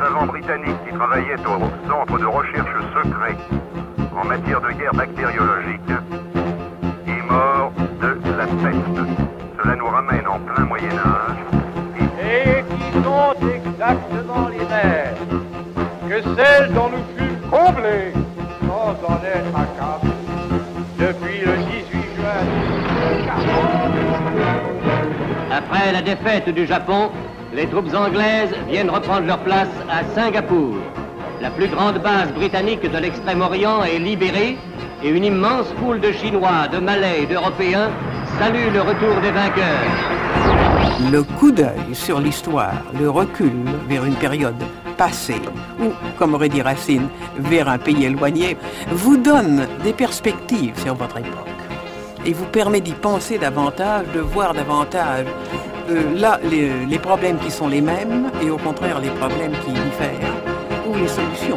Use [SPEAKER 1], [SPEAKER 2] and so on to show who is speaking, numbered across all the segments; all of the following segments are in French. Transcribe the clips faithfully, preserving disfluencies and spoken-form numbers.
[SPEAKER 1] savant britannique qui travaillait au centre de recherche secret en matière de guerre bactériologique est mort de la peste. Cela nous ramène en plein Moyen-Âge.
[SPEAKER 2] Et qui sont exactement les mêmes que celles dont nous fûmes comblés sans en être accablés depuis le dix-huit juin mille neuf cent quarante.
[SPEAKER 3] Après la défaite du Japon, les troupes anglaises viennent reprendre leur place à Singapour. La plus grande base britannique de l'Extrême-Orient est libérée et une immense foule de Chinois, de Malais et d'Européens salue le retour des vainqueurs.
[SPEAKER 4] Le coup d'œil sur l'histoire, le recul vers une période passée, ou, comme aurait dit Racine, vers un pays éloigné, vous donne des perspectives sur votre époque et vous permet d'y penser davantage, de voir davantage euh, là les, les problèmes qui sont les mêmes et au contraire les problèmes qui diffèrent ou les solutions.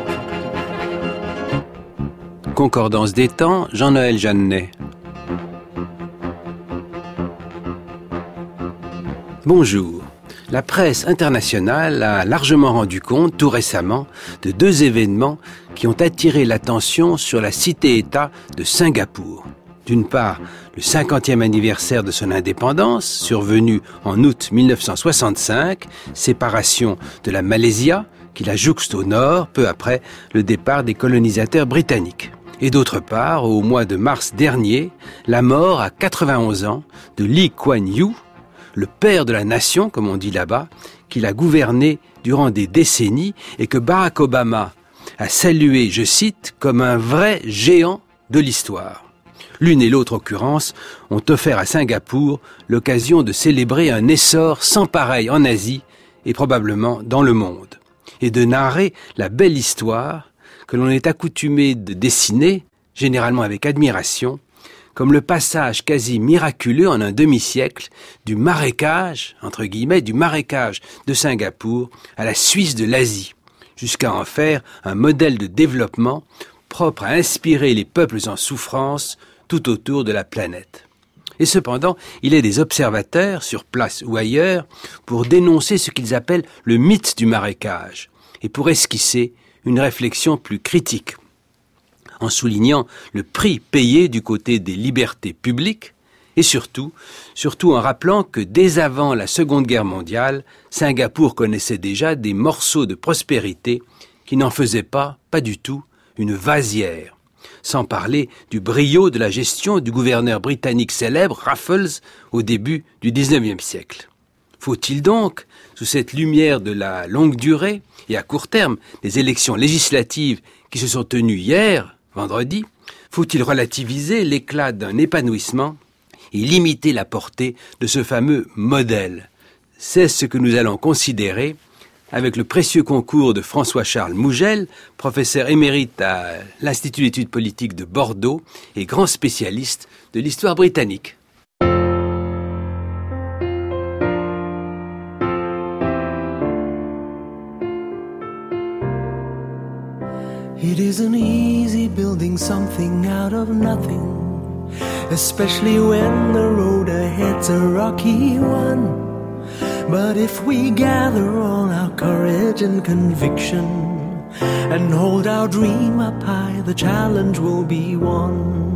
[SPEAKER 5] Concordance des temps, Jean-Noël Jeannet. Bonjour. La presse internationale a largement rendu compte, tout récemment, de deux événements qui ont attiré l'attention sur la cité-État de Singapour. D'une part, le cinquantième anniversaire de son indépendance, survenu en août mille neuf cent soixante-cinq, séparation de la Malaisie, qui la jouxte au nord, peu après le départ des colonisateurs britanniques. Et d'autre part, au mois de mars dernier, la mort à quatre-vingt-onze ans de Lee Kuan Yew, le père de la nation, comme on dit là-bas, qui l'a gouverné durant des décennies et que Barack Obama a salué, je cite, comme un vrai géant de l'histoire. L'une et l'autre occurrence ont offert à Singapour l'occasion de célébrer un essor sans pareil en Asie et probablement dans le monde, et de narrer la belle histoire que l'on est accoutumé de dessiner, généralement avec admiration, comme le passage quasi miraculeux en un demi-siècle du marécage, entre guillemets, du marécage de Singapour à la Suisse de l'Asie, jusqu'à en faire un modèle de développement propre à inspirer les peuples en souffrance tout autour de la planète. Et cependant, il est des observateurs, sur place ou ailleurs, pour dénoncer ce qu'ils appellent le mythe du marécage, et pour esquisser une réflexion plus critique, en soulignant le prix payé du côté des libertés publiques, et surtout, surtout en rappelant que dès avant la Seconde Guerre mondiale, Singapour connaissait déjà des morceaux de prospérité qui n'en faisaient pas, pas du tout, une vasière. Sans parler du brio de la gestion du gouverneur britannique célèbre, Raffles, au début du dix-neuvième siècle. Faut-il donc, sous cette lumière de la longue durée et à court terme des élections législatives qui se sont tenues hier, vendredi, faut-il relativiser l'éclat d'un épanouissement et limiter la portée de ce fameux modèle? C'est ce que nous allons considérer avec le précieux concours de François-Charles Mougel, professeur émérite à l'Institut d'études politiques de Bordeaux et grand spécialiste de l'histoire britannique.
[SPEAKER 6] It isn't easy building something out of nothing, especially when the road ahead's a rocky one. But if we gather all our courage and conviction and hold our dream up high, the challenge will be won.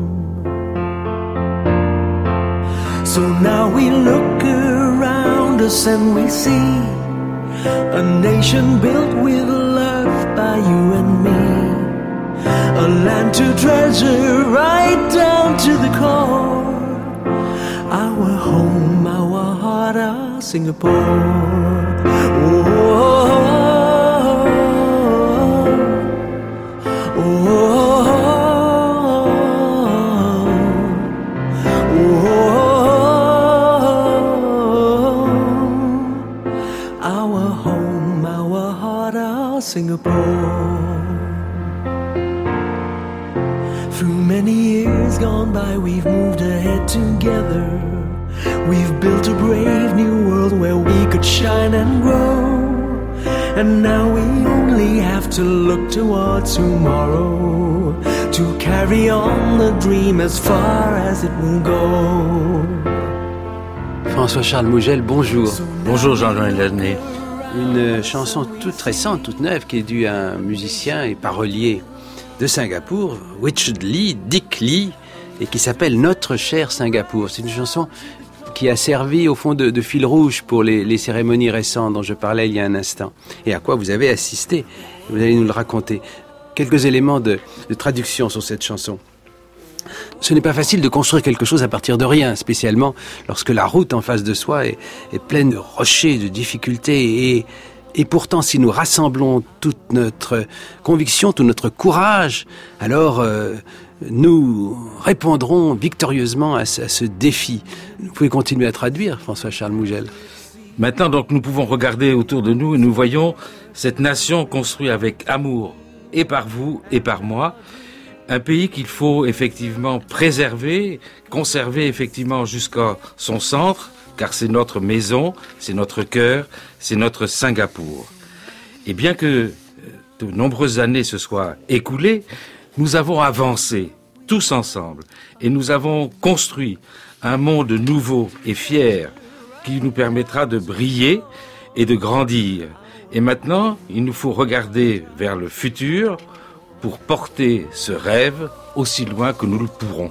[SPEAKER 6] So now we look around us and we see a nation built with love by you and me, a land to treasure right down to the core, our home, our heart, our Singapore. Oh, oh, oh, oh, oh, our home, our heart, our Singapore. Through many years gone by, we've moved ahead together. We've built a brave new world where we could shine and grow. And now we only have to look towards tomorrow to carry on the dream as far as it will go.
[SPEAKER 5] François-Charles Mougel, bonjour.
[SPEAKER 7] Bonjour Jean-Noël Jeannet.
[SPEAKER 5] une chanson toute récente, toute neuve, qui est due à un musicien et parolier de Singapour, Richard Lee, Dick Lee, et qui s'appelle Notre cher Singapour. C'est une chanson qui a servi au fond de, de fil rouge pour les, les cérémonies récentes dont je parlais il y a un instant, et à quoi vous avez assisté. Vous allez nous le raconter. Quelques éléments de, de traduction sur cette chanson. Ce n'est pas facile de construire quelque chose à partir de rien, spécialement lorsque la route en face de soi est, est pleine de rochers, de difficultés. Et, et pourtant, si nous rassemblons toute notre conviction, tout notre courage, alors euh, nous répondrons victorieusement à ce, à ce défi. Vous pouvez continuer à traduire, François-Charles Mougel.
[SPEAKER 7] Maintenant, donc, nous pouvons regarder autour de nous et nous voyons cette nation construite avec amour, et par vous et par moi. Un pays qu'il faut effectivement préserver, conserver effectivement jusqu'à son centre, car c'est notre maison, c'est notre cœur, c'est notre Singapour. Et bien que de nombreuses années se soient écoulées, nous avons avancé tous ensemble et nous avons construit un monde nouveau et fier qui nous permettra de briller et de grandir. Et maintenant, il nous faut regarder vers le futur pour porter ce rêve aussi loin que nous le pourrons.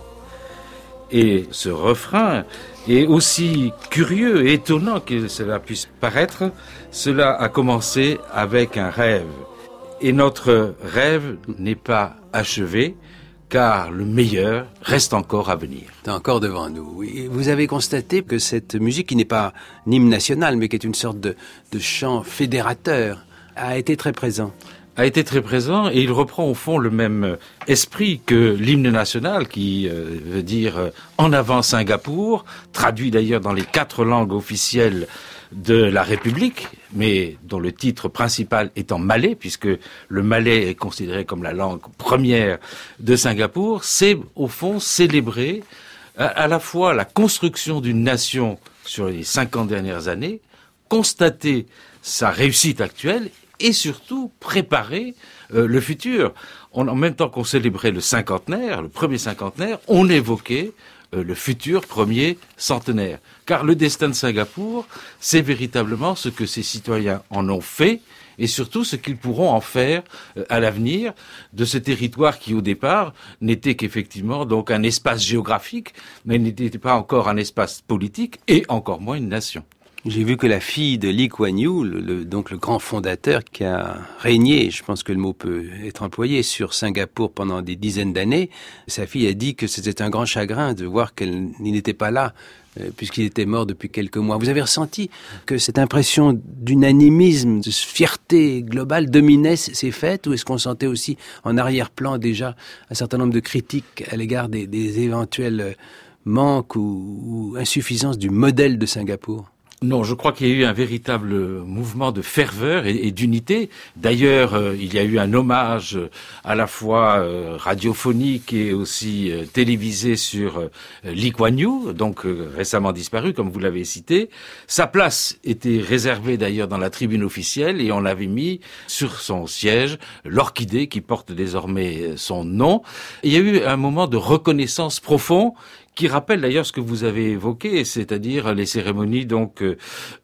[SPEAKER 7] Et ce refrain est aussi curieux et étonnant que cela puisse paraître. Cela a commencé avec un rêve. Et notre rêve n'est pas achevé, car le meilleur reste encore à venir.
[SPEAKER 5] C'est encore devant nous. Et vous avez constaté que cette musique, qui n'est pas un hymne national, mais qui est une sorte de, de chant fédérateur, a été très présent.
[SPEAKER 7] a été très présent et il reprend au fond le même esprit que l'hymne national qui euh, veut dire euh, en avant Singapour, traduit d'ailleurs dans les quatre langues officielles de la République, mais dont le titre principal est en malais, puisque le malais est considéré comme la langue première de Singapour. C'est au fond célébrer à, à la fois la construction d'une nation sur les cinquante dernières années, constater sa réussite actuelle et surtout préparer euh, le futur. On, en même temps qu'on célébrait le cinquantenaire, le premier cinquantenaire, on évoquait euh, le futur premier centenaire. Car le destin de Singapour, c'est véritablement ce que ses citoyens en ont fait et surtout ce qu'ils pourront en faire euh, à l'avenir de ce territoire qui au départ n'était qu'effectivement donc un espace géographique, mais n'était pas encore un espace politique et encore moins une nation.
[SPEAKER 5] J'ai vu que la fille de Lee Kuan Yew, le, le, donc le grand fondateur qui a régné, je pense que le mot peut être employé, sur Singapour pendant des dizaines d'années, sa fille a dit que c'était un grand chagrin de voir qu'elle n'était pas là, euh, puisqu'il était mort depuis quelques mois. Vous avez ressenti que cette impression d'unanimisme, de fierté globale dominait ces fêtes, ou est-ce qu'on sentait aussi en arrière-plan déjà un certain nombre de critiques à l'égard des, des éventuels manques ou, ou insuffisances du modèle de Singapour ?
[SPEAKER 7] Non, je crois qu'il y a eu un véritable mouvement de ferveur et, et d'unité. D'ailleurs, euh, il y a eu un hommage à la fois euh, radiophonique et aussi euh, télévisé sur euh, Lee Kuan Yew, donc euh, récemment disparu, comme vous l'avez cité. Sa place était réservée d'ailleurs dans la tribune officielle et on avait mis sur son siège l'orchidée qui porte désormais son nom. Et il y a eu un moment de reconnaissance profond qui rappelle d'ailleurs ce que vous avez évoqué, c'est-à-dire les cérémonies donc de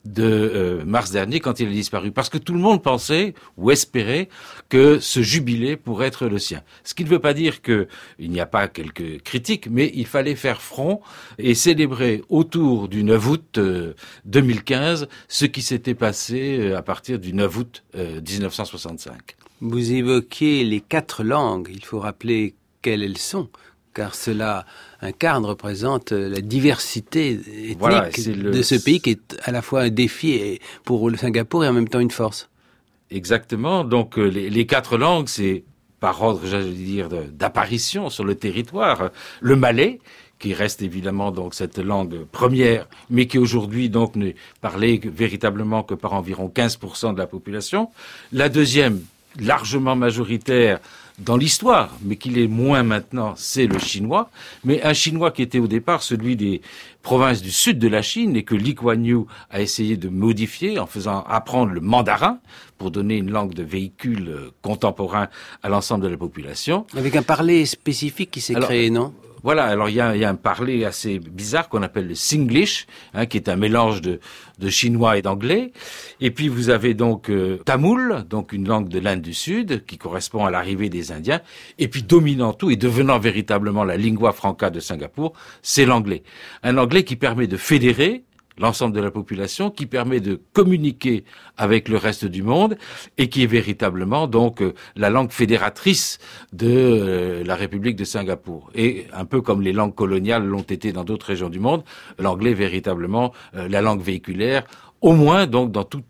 [SPEAKER 7] euh, mars dernier quand il a disparu. Parce que tout le monde pensait ou espérait que ce jubilé pourrait être le sien. Ce qui ne veut pas dire qu'il n'y a pas quelques critiques, mais il fallait faire front et célébrer autour du neuf août euh, deux mille quinze ce qui s'était passé euh, à partir du neuf août euh, dix-neuf cent soixante-cinq.
[SPEAKER 5] Vous évoquez les quatre langues, il faut rappeler quelles elles sont, car cela incarne, représente la diversité ethnique voilà, le... de ce pays qui est à la fois un défi pour le Singapour et en même temps une force.
[SPEAKER 7] Exactement. Donc les, les quatre langues, c'est par ordre, j'allais dire, d'apparition sur le territoire. Le malais, qui reste évidemment donc cette langue première, mais qui aujourd'hui donc n'est parlée véritablement que par environ quinze pour cent de la population. La deuxième, largement majoritaire dans l'histoire, mais qu'il est moins maintenant, c'est le chinois. Mais un chinois qui était au départ celui des provinces du sud de la Chine et que Lee Kuan Yew a essayé de modifier en faisant apprendre le mandarin pour donner une langue de véhicule contemporain à l'ensemble de la population.
[SPEAKER 5] Avec un parler spécifique qui s'est Alors, créé, non ?
[SPEAKER 7] Voilà, alors il y a, il y a un parler assez bizarre qu'on appelle le Singlish, hein, qui est un mélange de, de chinois et d'anglais. Et puis vous avez donc euh, Tamoul, donc une langue de l'Inde du Sud, qui correspond à l'arrivée des Indiens. Et puis dominant tout et devenant véritablement la lingua franca de Singapour, c'est l'anglais. Un anglais qui permet de fédérer l'ensemble de la population, qui permet de communiquer avec le reste du monde et qui est véritablement donc euh, la langue fédératrice de euh, la République de Singapour. Et un peu comme les langues coloniales l'ont été dans d'autres régions du monde, l'anglais est véritablement euh, la langue véhiculaire, au moins donc dans toutes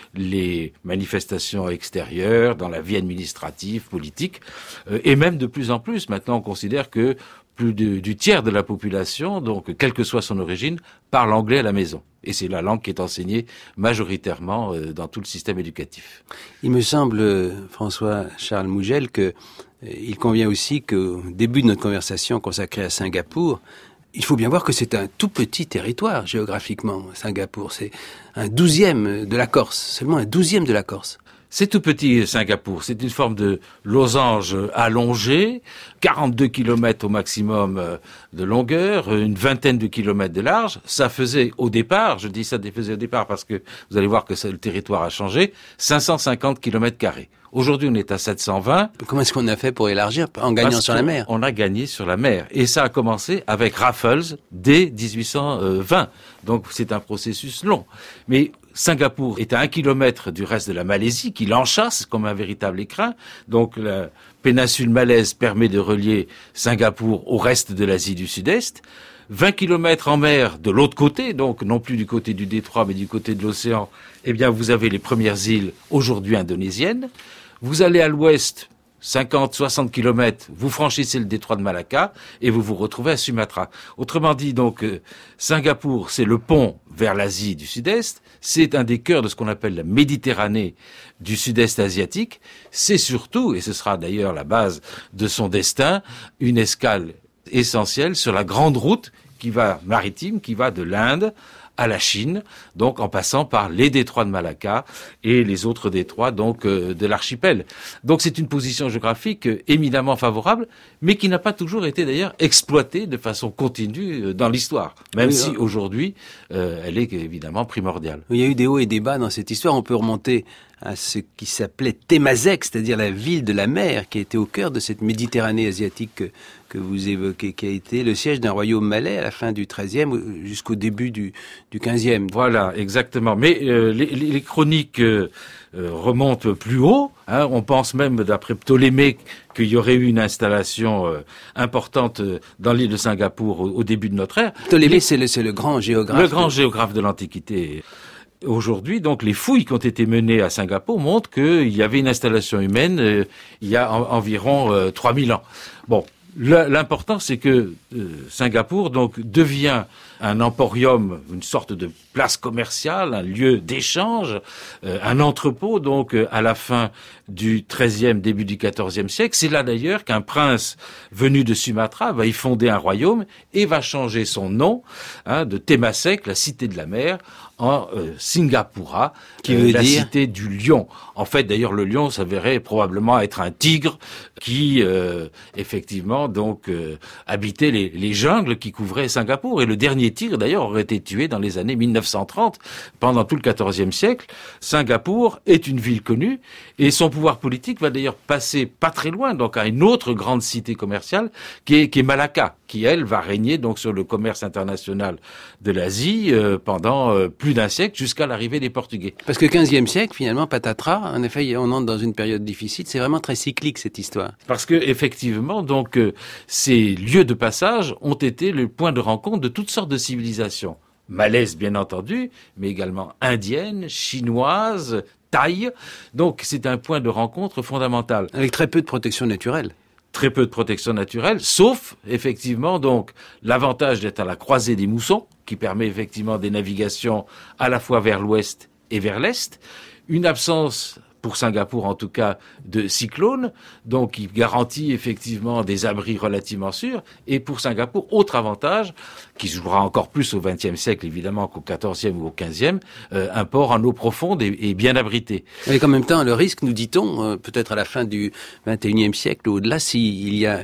[SPEAKER 7] les manifestations extérieures, dans la vie administrative, politique, euh, et même de plus en plus. Maintenant, on considère que plus de, du tiers de la population, donc quelle que soit son origine, parle anglais à la maison. Et c'est la langue qui est enseignée majoritairement euh, dans tout le système éducatif.
[SPEAKER 5] Il me semble, François-Charles Mougel, que euh, il convient aussi qu'au début de notre conversation consacrée à Singapour, il faut bien voir que c'est un tout petit territoire géographiquement, Singapour. C'est un douzième de la Corse, seulement un douzième de la Corse.
[SPEAKER 7] C'est tout petit, Singapour. C'est une forme de losange allongé, quarante-deux kilomètres au maximum de longueur, une vingtaine de kilomètres de large. Ça faisait au départ, je dis ça faisait au départ parce que vous allez voir que ça, le territoire a changé, cinq cent cinquante kilomètres carrés. Aujourd'hui, on est à sept cent vingt.
[SPEAKER 5] Comment est-ce qu'on a fait pour élargir en gagnant
[SPEAKER 7] Parce
[SPEAKER 5] sur la mer?
[SPEAKER 7] On a gagné sur la mer. Et ça a commencé avec Raffles dès dix-huit cent vingt. Donc, c'est un processus long. Mais Singapour est à un kilomètre du reste de la Malaisie, qui l'enchasse comme un véritable écrin. Donc, la péninsule malaise permet de relier Singapour au reste de l'Asie du Sud-Est. vingt kilomètres en mer de l'autre côté, donc non plus du côté du détroit, mais du côté de l'océan, eh bien, vous avez les premières îles aujourd'hui indonésiennes. Vous allez à l'ouest, cinquante, soixante kilomètres, vous franchissez le détroit de Malacca et vous vous retrouvez à Sumatra. Autrement dit, donc, euh, Singapour, c'est le pont vers l'Asie du Sud-Est. C'est un des cœurs de ce qu'on appelle la Méditerranée du Sud-Est asiatique. C'est surtout, et ce sera d'ailleurs la base de son destin, une escale essentielle sur la grande route qui va maritime, qui va de l'Inde à la Chine, donc en passant par les détroits de Malacca et les autres détroits donc euh, de l'archipel. Donc c'est une position géographique euh, éminemment favorable, mais qui n'a pas toujours été d'ailleurs exploitée de façon continue euh, dans l'histoire, même oui, si hein. aujourd'hui euh, elle est évidemment primordiale.
[SPEAKER 5] Il y a eu des hauts et des bas dans cette histoire. On peut remonter à ce qui s'appelait Temasek, c'est-à-dire la ville de la mer, qui était au cœur de cette Méditerranée asiatique que, que vous évoquez, qui a été le siège d'un royaume malais à la fin du treizième jusqu'au début du, du quinzième.
[SPEAKER 7] Voilà, exactement. Mais euh, les, les chroniques euh, remontent plus haut. Hein. On pense même, d'après Ptolémée, qu'il y aurait eu une installation euh, importante dans l'île de Singapour au, au début de notre ère.
[SPEAKER 5] Ptolémée, c'est le, c'est le grand géographe.
[SPEAKER 7] Le grand de... géographe de l'Antiquité. Aujourd'hui, donc, les fouilles qui ont été menées à Singapour montrent qu'il y avait une installation humaine euh, il y a en, environ euh, trois mille ans. Bon, l'important, c'est que euh, Singapour donc devient un emporium, une sorte de place commerciale, un lieu d'échange, euh, un entrepôt, donc euh, à la fin du treizième, début du quatorzième siècle. C'est là d'ailleurs qu'un prince venu de Sumatra va y fonder un royaume et va changer son nom hein, de Temasek, la cité de la mer, en euh, Singapura,
[SPEAKER 5] qui
[SPEAKER 7] euh,
[SPEAKER 5] veut
[SPEAKER 7] la
[SPEAKER 5] dire...
[SPEAKER 7] cité du lion. En fait, d'ailleurs, le lion s'avérait probablement être un tigre qui, euh, effectivement, donc euh, habitait les, les jungles qui couvraient Singapour. Et le dernier tigre, d'ailleurs, aurait été tué dans les années mille neuf cent trente, pendant tout le quatorzième siècle. Singapour est une ville connue, et son pouvoir politique va d'ailleurs passer pas très loin, donc à une autre grande cité commerciale, qui est, qui est Malacca, qui, elle, va régner donc sur le commerce international de l'Asie euh, pendant euh, plus d'un siècle, jusqu'à l'arrivée des Portugais.
[SPEAKER 5] Parce que quinzième siècle, finalement, patatras, en effet, on entre dans une période difficile. C'est vraiment très cyclique, cette histoire.
[SPEAKER 7] Parce que, effectivement, donc, euh, ces lieux de passage ont été le point de rencontre de toutes sortes de civilisations. Malaises, bien entendu, mais également indiennes, chinoises, thaï. Donc, c'est un point de rencontre fondamental.
[SPEAKER 5] Avec très peu de protection naturelle.
[SPEAKER 7] Très peu de protection naturelle, sauf, effectivement, donc, l'avantage d'être à la croisée des moussons, qui permet effectivement des navigations à la fois vers l'ouest et vers l'est. Une absence, pour Singapour en tout cas, de cyclones, donc qui garantit effectivement des abris relativement sûrs. Et pour Singapour, autre avantage, qui jouera encore plus au vingtième siècle évidemment qu'au quatorzième ou au quinzième, euh, un port en eau profonde et, et bien abrité.
[SPEAKER 5] Avec en même temps le risque, nous dit-on, euh, peut-être à la fin du vingt et unième siècle ou au-delà, s'il y a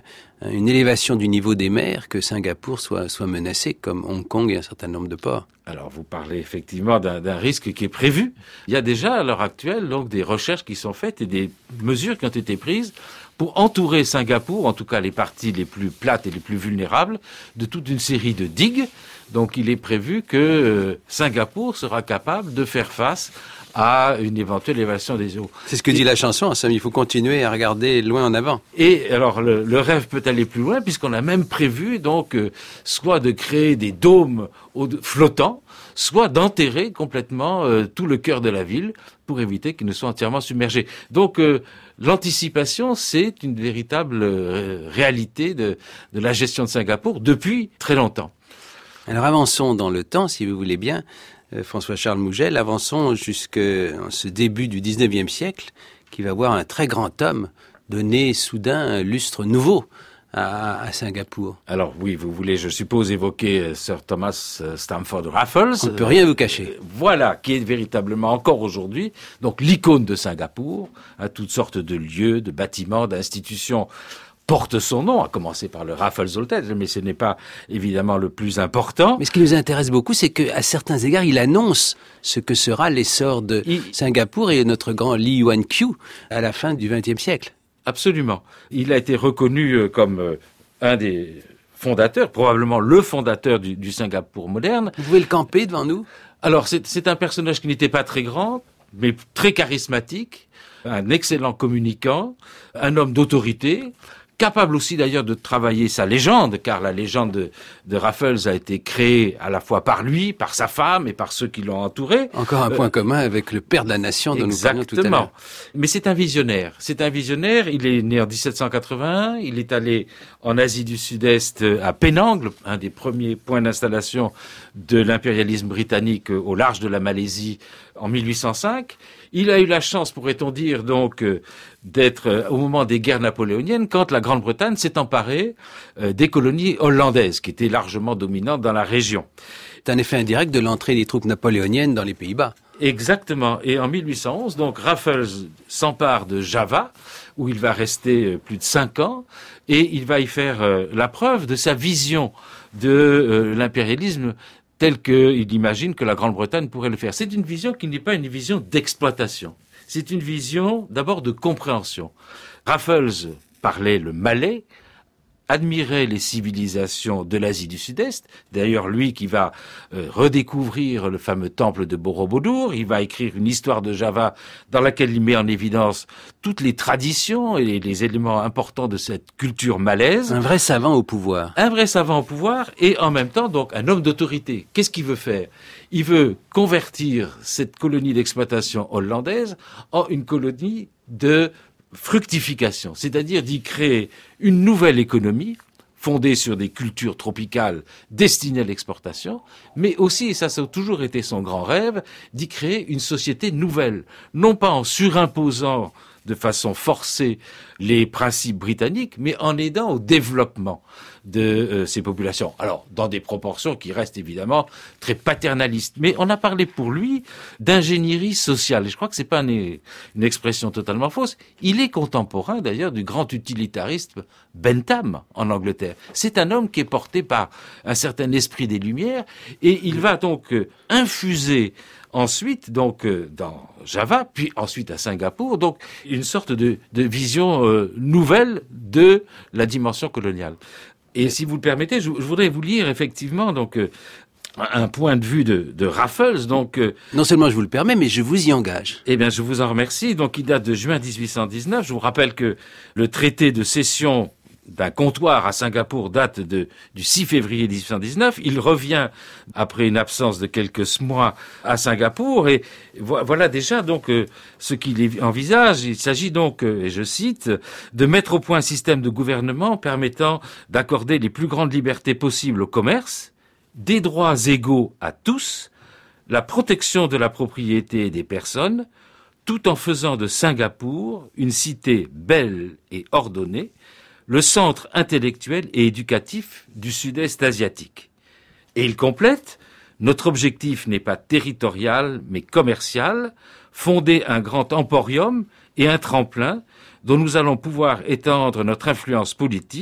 [SPEAKER 5] une élévation du niveau des mers que Singapour soit, soit menacée, comme Hong Kong et un certain nombre de ports.
[SPEAKER 7] Alors, vous parlez effectivement d'un, d'un risque qui est prévu. Il y a déjà, à l'heure actuelle, donc, des recherches qui sont faites et des mesures qui ont été prises pour entourer Singapour, en tout cas les parties les plus plates et les plus vulnérables, de toute une série de digues. Donc, il est prévu que euh, Singapour sera capable de faire face à une éventuelle élévation des eaux.
[SPEAKER 5] C'est ce que dit la chanson, en somme, il faut continuer à regarder loin en avant.
[SPEAKER 7] Et alors, le, le rêve peut aller plus loin, puisqu'on a même prévu, donc, euh, soit de créer des dômes au, flottants, soit d'enterrer complètement euh, tout le cœur de la ville pour éviter qu'il ne soit entièrement submergé. Donc, euh, l'anticipation, c'est une véritable euh, réalité de, de la gestion de Singapour depuis très longtemps.
[SPEAKER 5] Alors, avançons dans le temps, si vous voulez bien. François-Charles Mougel, avançons jusqu'à ce début du dix-neuvième siècle, qui va voir un très grand homme donner soudain un lustre nouveau à, à Singapour.
[SPEAKER 7] Alors oui, vous voulez, je suppose, évoquer Sir Thomas Stamford Raffles.
[SPEAKER 5] On ne peut rien vous cacher.
[SPEAKER 7] Euh, voilà, qui est véritablement encore aujourd'hui, donc l'icône de Singapour, à toutes sortes de lieux, de bâtiments, d'institutions porte son nom, à commencer par le Raffles Hotel, mais ce n'est pas évidemment le plus important.
[SPEAKER 5] Mais ce qui nous intéresse beaucoup, c'est qu'à certains égards, il annonce ce que sera l'essor de il... Singapour et notre grand Lee Yuan Q à la fin du vingtième siècle.
[SPEAKER 7] Absolument. Il a été reconnu comme un des fondateurs, probablement le fondateur du, du Singapour moderne.
[SPEAKER 5] Vous pouvez le camper devant nous ?
[SPEAKER 7] Alors, c'est, c'est un personnage qui n'était pas très grand, mais très charismatique, un excellent communicant, un homme d'autorité, capable aussi d'ailleurs de travailler sa légende, car la légende de, de Raffles a été créée à la fois par lui, par sa femme et par ceux qui l'ont entouré.
[SPEAKER 5] Encore un point euh, commun avec le père de la nation dont nous parlions tout à l'heure.
[SPEAKER 7] Exactement. Mais c'est un visionnaire. C'est un visionnaire. Il est né en dix-sept cent quatre-vingt-un. Il est allé en Asie du Sud-Est à Penang, un des premiers points d'installation de l'impérialisme britannique au large de la Malaisie en mille huit cent cinq. Il a eu la chance, pourrait-on dire, donc, euh, d'être euh, au moment des guerres napoléoniennes, quand la Grande-Bretagne s'est emparée euh, des colonies hollandaises, qui étaient largement dominantes dans la région.
[SPEAKER 5] C'est un effet indirect de l'entrée des troupes napoléoniennes dans les Pays-Bas.
[SPEAKER 7] Exactement. Et en mille huit cent onze, donc, Raffles s'empare de Java, où il va rester plus de cinq ans, et il va y faire euh, la preuve de sa vision de euh, l'impérialisme tel qu'il imagine que la Grande-Bretagne pourrait le faire. C'est une vision qui n'est pas une vision d'exploitation. C'est une vision d'abord de compréhension. Raffles parlait le malais, admirait les civilisations de l'Asie du Sud-Est. D'ailleurs, lui qui va euh, redécouvrir le fameux temple de Borobudur, il va écrire une histoire de Java dans laquelle il met en évidence toutes les traditions et les, les éléments importants de cette culture malaise.
[SPEAKER 5] Un vrai savant au pouvoir.
[SPEAKER 7] Un vrai savant au pouvoir et en même temps donc un homme d'autorité. Qu'est-ce qu'il veut faire ? Il veut convertir cette colonie d'exploitation hollandaise en une colonie de fructification, c'est-à-dire d'y créer une nouvelle économie fondée sur des cultures tropicales destinées à l'exportation, mais aussi, et ça, ça a toujours été son grand rêve, d'y créer une société nouvelle, non pas en surimposant de façon forcée les principes britanniques, mais en aidant au développement de euh, ces populations. Alors, dans des proportions qui restent évidemment très paternalistes. Mais on a parlé pour lui d'ingénierie sociale. Et je crois que c'est pas une, une expression totalement fausse. Il est contemporain d'ailleurs du grand utilitariste Bentham en Angleterre. C'est un homme qui est porté par un certain esprit des Lumières et il va donc euh, infuser ensuite, donc, euh, dans Java, puis ensuite à Singapour, donc, une sorte de, de vision euh, nouvelle de la dimension coloniale. Et si vous le permettez, je, je voudrais vous lire effectivement, donc, euh, un point de vue de, de Raffles, donc... Euh,
[SPEAKER 5] non seulement je vous le permets, mais je vous y engage.
[SPEAKER 7] Eh bien, je vous en remercie. Donc, il date de juin dix-huit cent dix-neuf. Je vous rappelle que le traité de cession d'un comptoir à Singapour date de, du six février dix-huit cent dix-neuf. Il revient après une absence de quelques mois à Singapour et vo- voilà déjà donc euh, ce qu'il envisage. Il s'agit donc, euh, et je cite, de mettre au point un système de gouvernement permettant d'accorder les plus grandes libertés possibles au commerce, des droits égaux à tous, la protection de la propriété et des personnes, tout en faisant de Singapour une cité belle et ordonnée, le centre intellectuel et éducatif du sud-est asiatique. Et il complète, notre objectif n'est pas territorial, mais commercial, fonder un grand emporium et un tremplin dont nous allons pouvoir étendre notre influence politique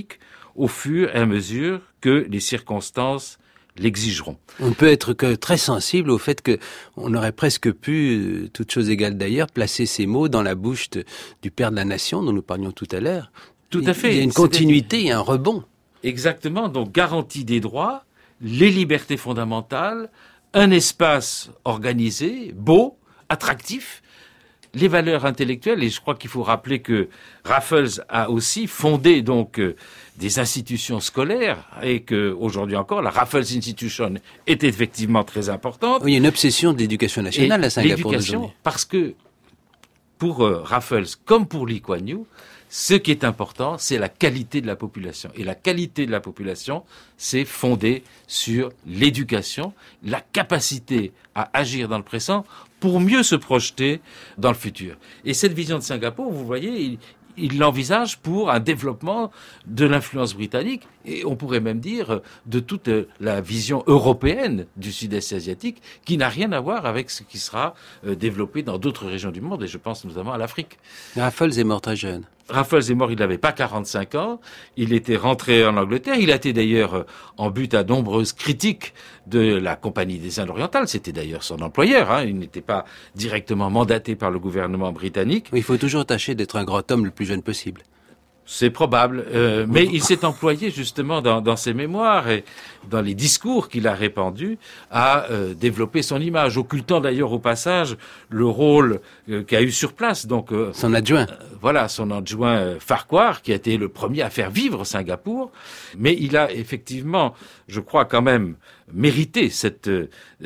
[SPEAKER 7] au fur et à mesure que les circonstances l'exigeront.
[SPEAKER 5] On ne peut être que très sensible au fait que on aurait presque pu, toute chose égale d'ailleurs, placer ces mots dans la bouche de, du père de la nation dont nous parlions tout à l'heure.
[SPEAKER 7] Tout à fait.
[SPEAKER 5] Il y a une continuité, il y a un rebond.
[SPEAKER 7] Exactement, donc garantie des droits, les libertés fondamentales, un espace organisé, beau, attractif, les valeurs intellectuelles, et je crois qu'il faut rappeler que Raffles a aussi fondé donc euh, des institutions scolaires, et que aujourd'hui encore, la Raffles Institution est effectivement très importante.
[SPEAKER 5] Oui, il y a une obsession de l'éducation nationale
[SPEAKER 7] et
[SPEAKER 5] à Singapour
[SPEAKER 7] l'éducation,
[SPEAKER 5] aujourd'hui.
[SPEAKER 7] Parce que pour euh, Raffles, comme pour Lee Kuan Yew, ce qui est important, c'est la qualité de la population. Et la qualité de la population, c'est fondé sur l'éducation, la capacité à agir dans le présent pour mieux se projeter dans le futur. Et cette vision de Singapour, vous voyez, il, il l'envisage pour un développement de l'influence britannique, et on pourrait même dire de toute la vision européenne du sud-est asiatique, qui n'a rien à voir avec ce qui sera développé dans d'autres régions du monde, et je pense notamment à l'Afrique.
[SPEAKER 5] Raffles est mort très jeune.
[SPEAKER 7] Raffles est mort, il n'avait pas quarante-cinq ans, il était rentré en Angleterre, il a été d'ailleurs en but à nombreuses critiques de la Compagnie des Indes orientales, c'était d'ailleurs son employeur, hein, il n'était pas directement mandaté par le gouvernement britannique.
[SPEAKER 5] Il faut toujours tâcher d'être un grand homme le plus jeune possible.
[SPEAKER 7] C'est probable, euh, mais il s'est employé justement dans, dans ses mémoires et dans les discours qu'il a répandus à euh, développer son image, occultant d'ailleurs au passage le rôle euh, qu'a eu sur place. Donc euh,
[SPEAKER 5] son adjoint,
[SPEAKER 7] euh, voilà, son adjoint euh, Farquhar, qui a été le premier à faire vivre Singapour. Mais il a effectivement, je crois quand même, mérité cette euh,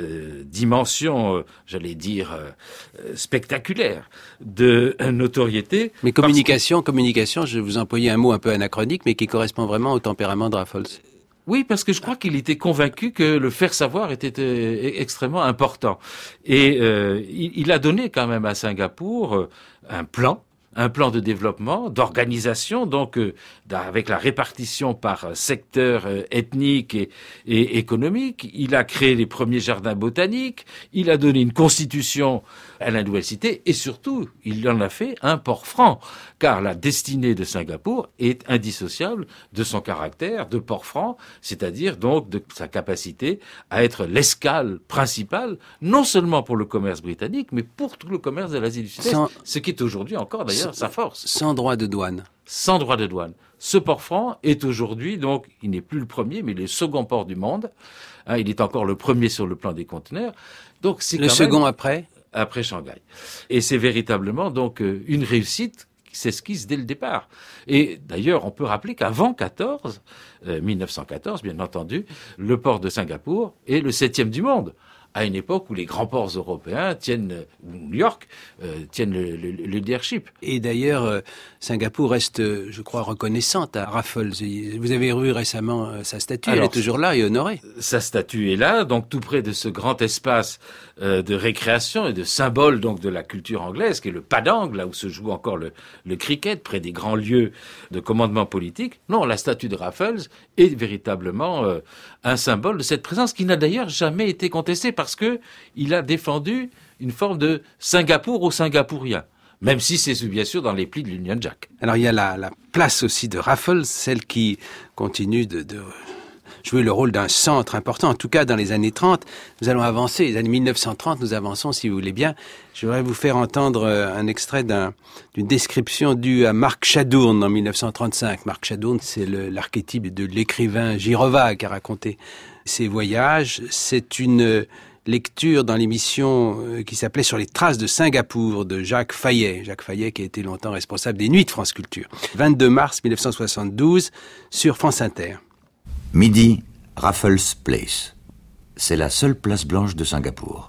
[SPEAKER 7] dimension, euh, j'allais dire euh, spectaculaire de euh, notoriété.
[SPEAKER 5] Mais communication, que... communication, je vous employais un mot un peu anachronique, mais qui correspond vraiment au tempérament de Raffles.
[SPEAKER 7] Oui, parce que je crois qu'il était convaincu que le faire savoir était euh, extrêmement important. Et euh, il, il a donné quand même à Singapour euh, un plan, un plan de développement, d'organisation, donc euh, avec la répartition par secteur euh, ethnique et, et économique. Il a créé les premiers jardins botaniques, il a donné une constitution à la nouvelle cité, et surtout, il en a fait un port franc, car la destinée de Singapour est indissociable de son caractère de port franc, c'est-à-dire donc de sa capacité à être l'escale principale, non seulement pour le commerce britannique, mais pour tout le commerce de l'Asie du Sud-Est, sans... ce qui est aujourd'hui encore d'ailleurs sa force.
[SPEAKER 5] Sans droit de douane.
[SPEAKER 7] Sans droit de douane. Ce port franc est aujourd'hui, donc, il n'est plus le premier, mais le second port du monde. Hein, il est encore le premier sur le plan des conteneurs. Donc, c'est
[SPEAKER 5] le
[SPEAKER 7] quand
[SPEAKER 5] second
[SPEAKER 7] même...
[SPEAKER 5] après
[SPEAKER 7] Après Shanghai. Et c'est véritablement, donc, une réussite qui s'esquisse dès le départ. Et d'ailleurs, on peut rappeler qu'avant quatorze, euh, mille neuf cent quatorze, bien entendu, le port de Singapour est le septième du monde, à une époque où les grands ports européens tiennent, ou New York, euh, tiennent le, le, le leadership.
[SPEAKER 5] Et d'ailleurs, euh, Singapour reste, je crois, reconnaissante à Raffles. Vous avez revu récemment euh, sa statue, Alors, elle est toujours là et honorée.
[SPEAKER 7] Sa statue est là, donc tout près de ce grand espace euh, de récréation et de symbole donc de la culture anglaise, qui est le Padang, là où se joue encore le, le cricket, près des grands lieux de commandement politique. Non, la statue de Raffles est véritablement euh, un symbole de cette présence qui n'a d'ailleurs jamais été contestée, parce que il a défendu une forme de Singapour aux Singapouriens, même si c'est bien sûr dans les plis de l'Union Jack.
[SPEAKER 5] Alors il y a la, la place aussi de Raffles, celle qui continue de, de jouer le rôle d'un centre important, en tout cas dans les années trente. Nous allons avancer, les années mille neuf cent trente, nous avançons si vous voulez bien. Je voudrais vous faire entendre un extrait d'un, d'une description due à Marc Chadourne en mille neuf cent trente-cinq. Marc Chadourne, c'est le, l'archétype de l'écrivain girovague qui a raconté ses voyages. C'est une lecture dans l'émission qui s'appelait Sur les traces de Singapour de Jacques Fayet. Jacques Fayet qui a été longtemps responsable des Nuits de France Culture. vingt-deux mars mille neuf cent soixante-douze sur France Inter.
[SPEAKER 8] Midi, Raffles Place. C'est la seule place blanche de Singapour.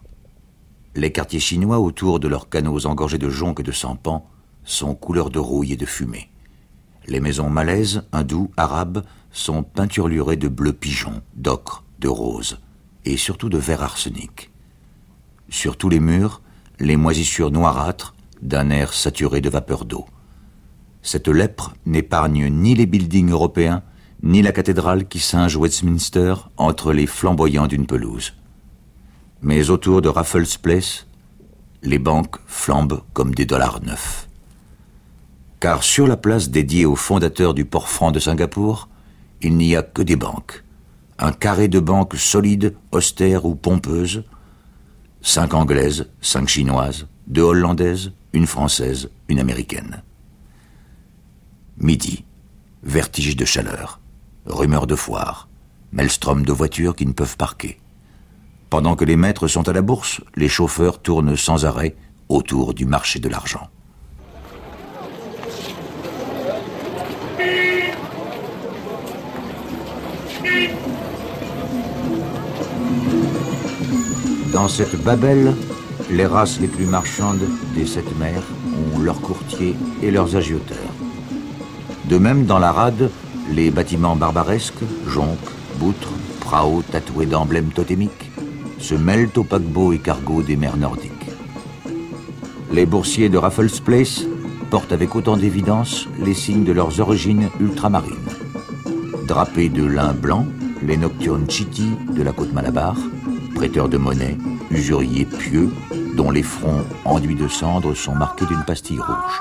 [SPEAKER 8] Les quartiers chinois autour de leurs canaux engorgés de joncs et de sampans sont couleur de rouille et de fumée. Les maisons malaises, hindoues, arabes sont peinturlurées de bleu pigeon, d'ocre, de rose et surtout de vert arsenic. Sur tous les murs, les moisissures noirâtres d'un air saturé de vapeur d'eau. Cette lèpre n'épargne ni les buildings européens, ni la cathédrale qui singe Westminster entre les flamboyants d'une pelouse. Mais autour de Raffles Place, les banques flambent comme des dollars neufs. Car sur la place dédiée au fondateur du port franc de Singapour, il n'y a que des banques. Un carré de banques solides, austères ou pompeuses. Cinq anglaises, cinq chinoises, deux hollandaises, une française, une américaine. Midi, vertige de chaleur, rumeur de foire, maelstrom de voitures qui ne peuvent parquer. Pendant que les maîtres sont à la bourse, les chauffeurs tournent sans arrêt autour du marché de l'argent. Dans cette Babel, les races les plus marchandes des sept mers ont leurs courtiers et leurs agioteurs. De même, dans la rade, les bâtiments barbaresques, jonques, boutres, praos tatoués d'emblèmes totémiques, se mêlent aux paquebots et cargos des mers nordiques. Les boursiers de Raffles Place portent avec autant d'évidence les signes de leurs origines ultramarines. Drapés de lin blanc, les nocturnes chittis de la côte Malabar, prêteurs de monnaie, usuriers pieux, dont les fronts enduits de cendres sont marqués d'une pastille rouge.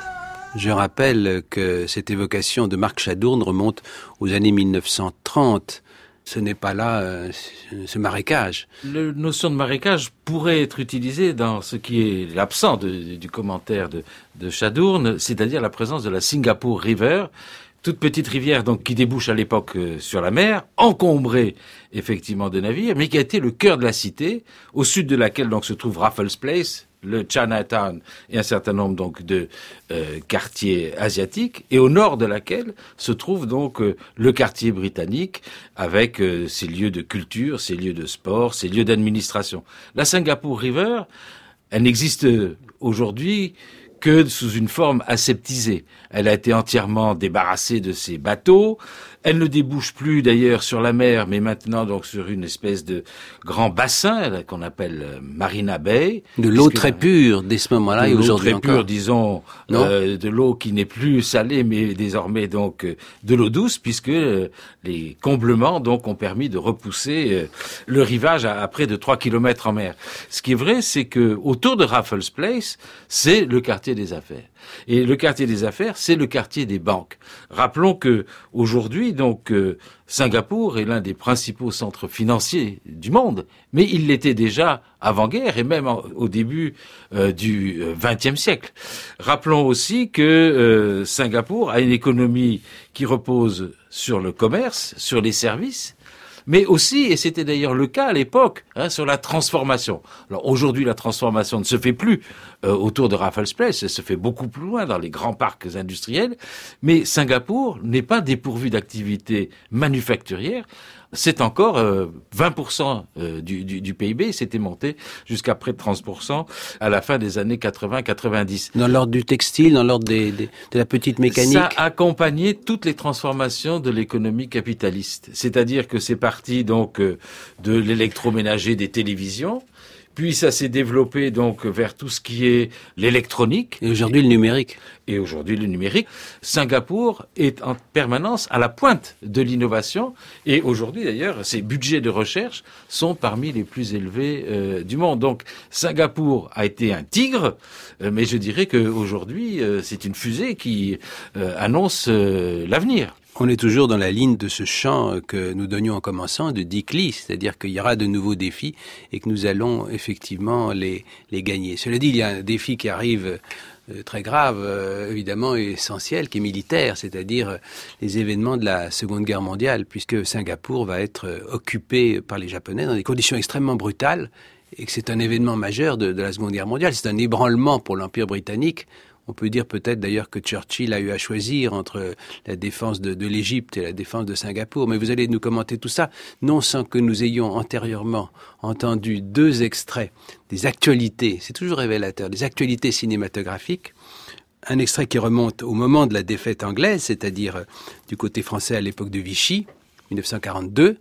[SPEAKER 5] Je rappelle que cette évocation de Marc Chadourne remonte aux années mille neuf cent trente. Ce n'est pas là euh, ce marécage.
[SPEAKER 7] La notion de marécage pourrait être utilisée dans ce qui est l'absent de, du commentaire de, de Chadourne, c'est-à-dire la présence de la Singapore River, toute petite rivière donc qui débouche à l'époque euh, sur la mer, encombrée effectivement de navires, mais qui a été le cœur de la cité, au sud de laquelle donc se trouve Raffles Place, le Chinatown et un certain nombre donc de euh, quartiers asiatiques, et au nord de laquelle se trouve donc euh, le quartier britannique avec euh, ses lieux de culture, ses lieux de sport, ses lieux d'administration. La Singapore River, elle n'existe aujourd'hui que sous une forme aseptisée. Elle a été entièrement débarrassée de ses bateaux. Elle ne débouche plus d'ailleurs sur la mer, mais maintenant donc sur une espèce de grand bassin qu'on appelle Marina Bay.
[SPEAKER 5] De l'eau très pure dès ce moment-là et aujourd'hui encore.
[SPEAKER 7] De l'eau très pure, disons, euh, de l'eau qui n'est plus salée, mais désormais donc euh, de l'eau douce, puisque euh, les comblements donc ont permis de repousser euh, le rivage à, à près de trois kilomètres en mer. Ce qui est vrai, c'est que autour de Raffles Place, c'est le quartier des affaires. Et le quartier des affaires, c'est le quartier des banques. Rappelons que aujourd'hui, donc, euh, Singapour est l'un des principaux centres financiers du monde, mais il l'était déjà avant-guerre et même en, au début euh, du vingtième siècle. Rappelons aussi que euh, Singapour a une économie qui repose sur le commerce, sur les services, mais aussi, et c'était d'ailleurs le cas à l'époque, hein, sur la transformation. Alors aujourd'hui, la transformation ne se fait plus euh, autour de Raffles Place, elle se fait beaucoup plus loin dans les grands parcs industriels, mais Singapour n'est pas dépourvu d'activités manufacturières. C'est encore euh, vingt pour cent euh, du, du, du P I B, c'était monté jusqu'à près de trente pour cent à la fin des années quatre-vingts quatre-vingt-dix.
[SPEAKER 5] Dans l'ordre du textile, dans l'ordre des, des, de la petite mécanique.
[SPEAKER 7] Ça a accompagné toutes les transformations de l'économie capitaliste. C'est-à-dire que c'est parti donc euh, de l'électroménager des télévisions, puis ça s'est développé donc vers tout ce qui est l'électronique.
[SPEAKER 5] Et aujourd'hui le numérique.
[SPEAKER 7] Et aujourd'hui le numérique. Singapour est en permanence à la pointe de l'innovation. Et aujourd'hui d'ailleurs, ses budgets de recherche sont parmi les plus élevés euh, du monde. Donc Singapour a été un tigre, euh, mais je dirais qu'aujourd'hui euh, c'est une fusée qui euh, annonce euh, l'avenir.
[SPEAKER 5] On est toujours dans la ligne de ce chant que nous donnions en commençant de Dick Lee, c'est-à-dire qu'il y aura de nouveaux défis et que nous allons effectivement les, les gagner. Cela dit, il y a un défi qui arrive euh, très grave, euh, évidemment essentiel, qui est militaire, c'est-à-dire euh, les événements de la Seconde Guerre mondiale, puisque Singapour va être euh, occupé par les Japonais dans des conditions extrêmement brutales et que c'est un événement majeur de, de la Seconde Guerre mondiale. C'est un ébranlement pour l'Empire britannique. On peut dire peut-être d'ailleurs que Churchill a eu à choisir entre la défense de, de l'Égypte et la défense de Singapour. Mais vous allez nous commenter tout ça, non sans que nous ayons antérieurement entendu deux extraits des actualités, c'est toujours révélateur, des actualités cinématographiques. Un extrait qui remonte au moment de la défaite anglaise, c'est-à-dire du côté français à l'époque de Vichy, dix-neuf cent quarante-deux.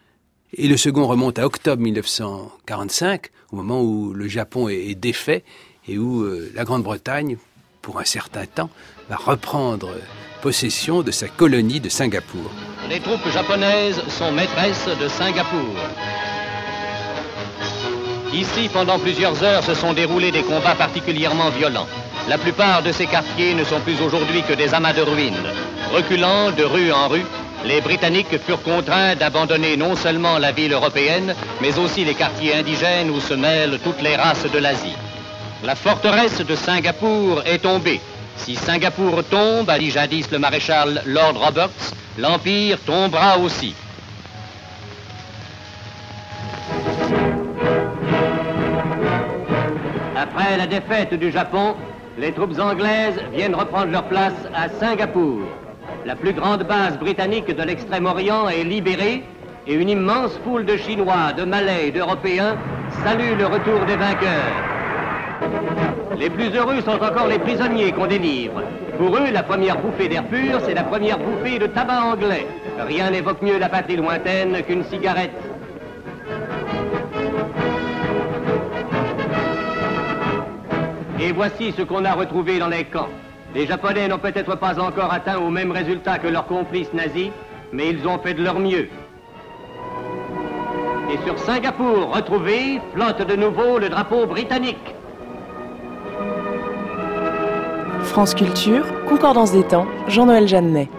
[SPEAKER 5] Et le second remonte à octobre dix-neuf cent quarante-cinq, au moment où le Japon est, est défait et où euh, la Grande-Bretagne, pour un certain temps, va reprendre possession de sa colonie de Singapour.
[SPEAKER 3] Les troupes japonaises sont maîtresses de Singapour. Ici, pendant plusieurs heures, se sont déroulés des combats particulièrement violents. La plupart de ces quartiers ne sont plus aujourd'hui que des amas de ruines. Reculant de rue en rue, les Britanniques furent contraints d'abandonner non seulement la ville européenne, mais aussi les quartiers indigènes où se mêlent toutes les races de l'Asie. La forteresse de Singapour est tombée. Si Singapour tombe, a dit jadis le maréchal Lord Roberts, l'Empire tombera aussi. Après la défaite du Japon, les troupes anglaises viennent reprendre leur place à Singapour. La plus grande base britannique de l'Extrême-Orient est libérée et une immense foule de Chinois, de Malais et d'Européens salue le retour des vainqueurs. Les plus heureux sont encore les prisonniers qu'on délivre. Pour eux, la première bouffée d'air pur, c'est la première bouffée de tabac anglais. Rien n'évoque mieux la patrie lointaine qu'une cigarette. Et voici ce qu'on a retrouvé dans les camps. Les Japonais n'ont peut-être pas encore atteint au même résultat que leurs complices nazis, mais ils ont fait de leur mieux. Et sur Singapour retrouvé, flotte de nouveau le drapeau britannique.
[SPEAKER 9] France Culture, Concordance des temps, Jean-Noël Jeannet.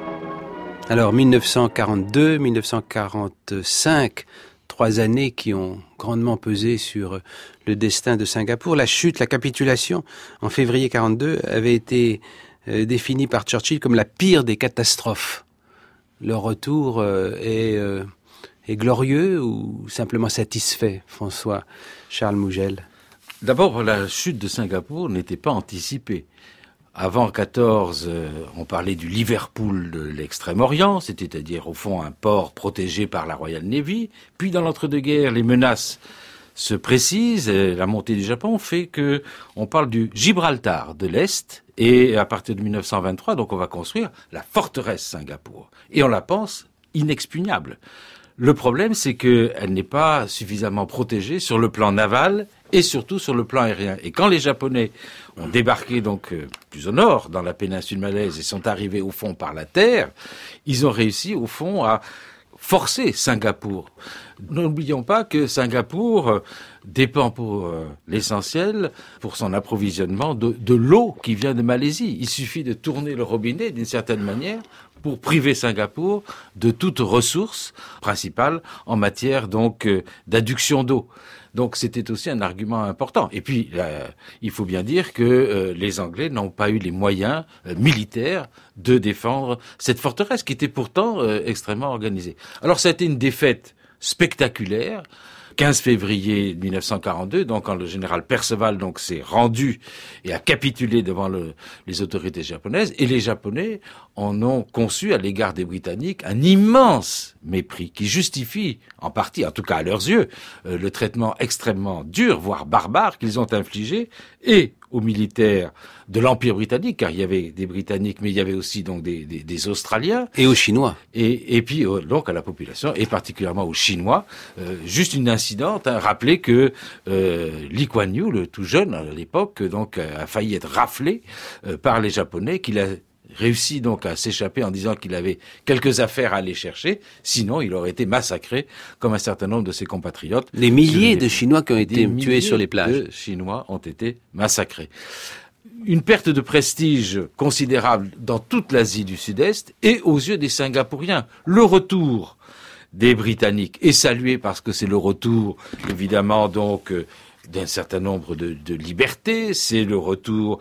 [SPEAKER 5] Alors, mille neuf cent quarante-deux, mille neuf cent quarante-cinq, trois années qui ont grandement pesé sur le destin de Singapour. La chute, la capitulation, en février quarante-deux, avait été euh, définie par Churchill comme la pire des catastrophes. Leur retour euh, est, euh, est glorieux ou simplement satisfait, François Charles Mougel?
[SPEAKER 7] D'abord, la chute de Singapour n'était pas anticipée. Avant quatorze, euh, on parlait du Liverpool de l'Extrême-Orient, c'est-à-dire au fond un port protégé par la Royal Navy. Puis dans l'entre-deux-guerres, les menaces se précisent. La montée du Japon fait que on parle du Gibraltar de l'Est. Et à partir de mille neuf cent vingt-trois, donc on va construire la forteresse Singapour. Et on la pense inexpugnable. Le problème, c'est qu'elle n'est pas suffisamment protégée sur le plan naval et surtout sur le plan aérien. Et quand les Japonais ont débarqué donc euh, plus au nord, dans la péninsule malaise, et sont arrivés au fond par la terre, ils ont réussi au fond à forcer Singapour. N'oublions pas que Singapour euh, dépend pour euh, l'essentiel, pour son approvisionnement, de, de l'eau qui vient de Malaisie. Il suffit de tourner le robinet d'une certaine manière pour priver Singapour de toute ressource principale en matière donc euh, d'adduction d'eau. Donc c'était aussi un argument important. Et puis, euh, il faut bien dire que euh, les Anglais n'ont pas eu les moyens euh, militaires de défendre cette forteresse qui était pourtant euh, extrêmement organisée. Alors ça a été une défaite spectaculaire. quinze février mille neuf cent quarante-deux, donc quand le général Perceval donc s'est rendu et a capitulé devant le, les autorités japonaises, et les Japonais en ont conçu à l'égard des Britanniques un immense mépris qui justifie en partie, en tout cas à leurs yeux, euh, le traitement extrêmement dur, voire barbare qu'ils ont infligé et aux militaires de l'Empire britannique, car il y avait des Britanniques, mais il y avait aussi donc des, des, des Australiens.
[SPEAKER 5] Et aux Chinois.
[SPEAKER 7] Et, et puis euh, donc à la population, et particulièrement aux Chinois. Euh, juste une incidente, hein, rappeler que euh, Lee Kuan Yew, le tout jeune à l'époque, donc a failli être raflé euh, par les Japonais, qu'il a réussi donc à s'échapper en disant qu'il avait quelques affaires à aller chercher, sinon il aurait été massacré comme un certain nombre de ses compatriotes.
[SPEAKER 5] Les milliers de Chinois qui ont été tués sur les plages.
[SPEAKER 7] De Chinois ont été massacrés. Une perte de prestige considérable dans toute l'Asie du Sud-Est et aux yeux des Singapouriens. Le retour des Britanniques est salué parce que c'est le retour, évidemment, donc d'un certain nombre de, de libertés, c'est le retour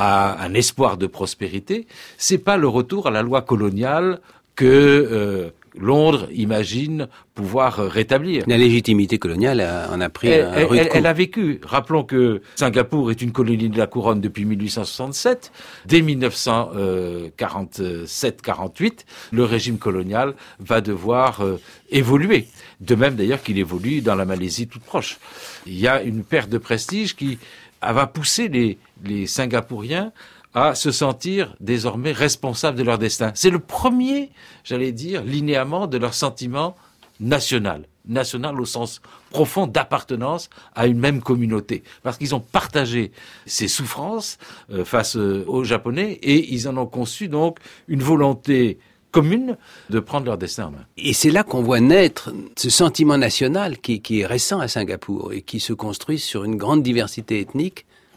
[SPEAKER 7] à un espoir de prospérité, c'est pas le retour à la loi coloniale que euh, Londres imagine pouvoir rétablir.
[SPEAKER 5] La légitimité coloniale en a pris
[SPEAKER 7] elle,
[SPEAKER 5] un rude
[SPEAKER 7] elle,
[SPEAKER 5] coup.
[SPEAKER 7] Elle a vécu. Rappelons que Singapour est une colonie de la couronne depuis mille huit cent soixante-sept. Dès mille neuf cent quarante-sept quarante-huit, le régime colonial va devoir euh, évoluer. De même d'ailleurs qu'il évolue dans la Malaisie toute proche. Il y a une perte de prestige qui va pousser les, les Singapouriens à se sentir désormais responsables de leur destin. C'est le premier, j'allais dire, linéament de leur sentiment national. National au sens profond d'appartenance à une même communauté. Parce qu'ils ont partagé ces souffrances euh, face euh, aux Japonais et ils en ont conçu donc une volonté commune de prendre leur destin en main.
[SPEAKER 5] Et c'est là qu'on voit naître ce sentiment national qui, qui est récent à Singapour et qui se construit sur une grande diversité ethnique.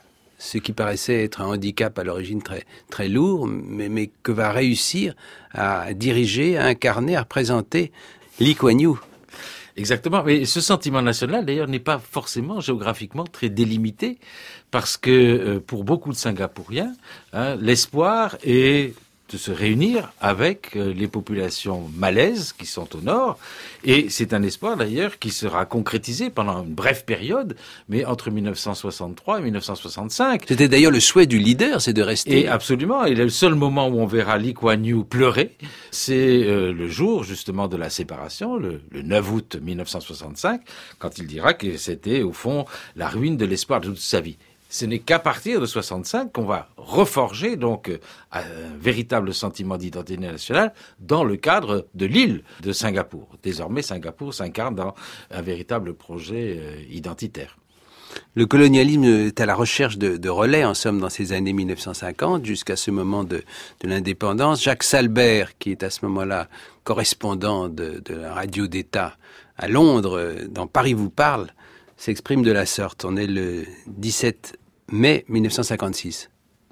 [SPEAKER 5] ce qui paraissait être un handicap à l'origine très, très lourd, mais, mais que va réussir à diriger, à incarner, à représenter Lee Kuan Yew.
[SPEAKER 7] Exactement, mais ce sentiment national d'ailleurs n'est pas forcément géographiquement très délimité, parce que euh, pour beaucoup de Singapouriens, hein, l'espoir est de se réunir avec euh, les populations malaises qui sont au nord, et c'est un espoir d'ailleurs qui sera concrétisé pendant une brève période, mais entre mille neuf cent soixante-trois et mille neuf cent soixante-cinq.
[SPEAKER 5] C'était d'ailleurs le souhait du leader, c'est de rester...
[SPEAKER 7] Et absolument, et le seul moment où on verra Lee Kuan Yew pleurer, c'est euh, le jour justement de la séparation, le, le neuf août mille neuf cent soixante-cinq, quand il dira que c'était au fond la ruine de l'espoir de toute sa vie. Ce n'est qu'à partir de soixante-cinq qu'on va reforger donc un véritable sentiment d'identité nationale dans le cadre de l'île de Singapour. Désormais, Singapour s'incarne dans un véritable projet identitaire.
[SPEAKER 5] Le colonialisme est à la recherche de, de relais, en somme, dans ces années mille neuf cent cinquante, jusqu'à ce moment de, de l'indépendance. Jacques Salbert, qui est à ce moment-là correspondant de, de la radio d'État à Londres, dans Paris vous parle, s'exprime de la sorte. On est le dix-sept mai mille neuf cent cinquante-six.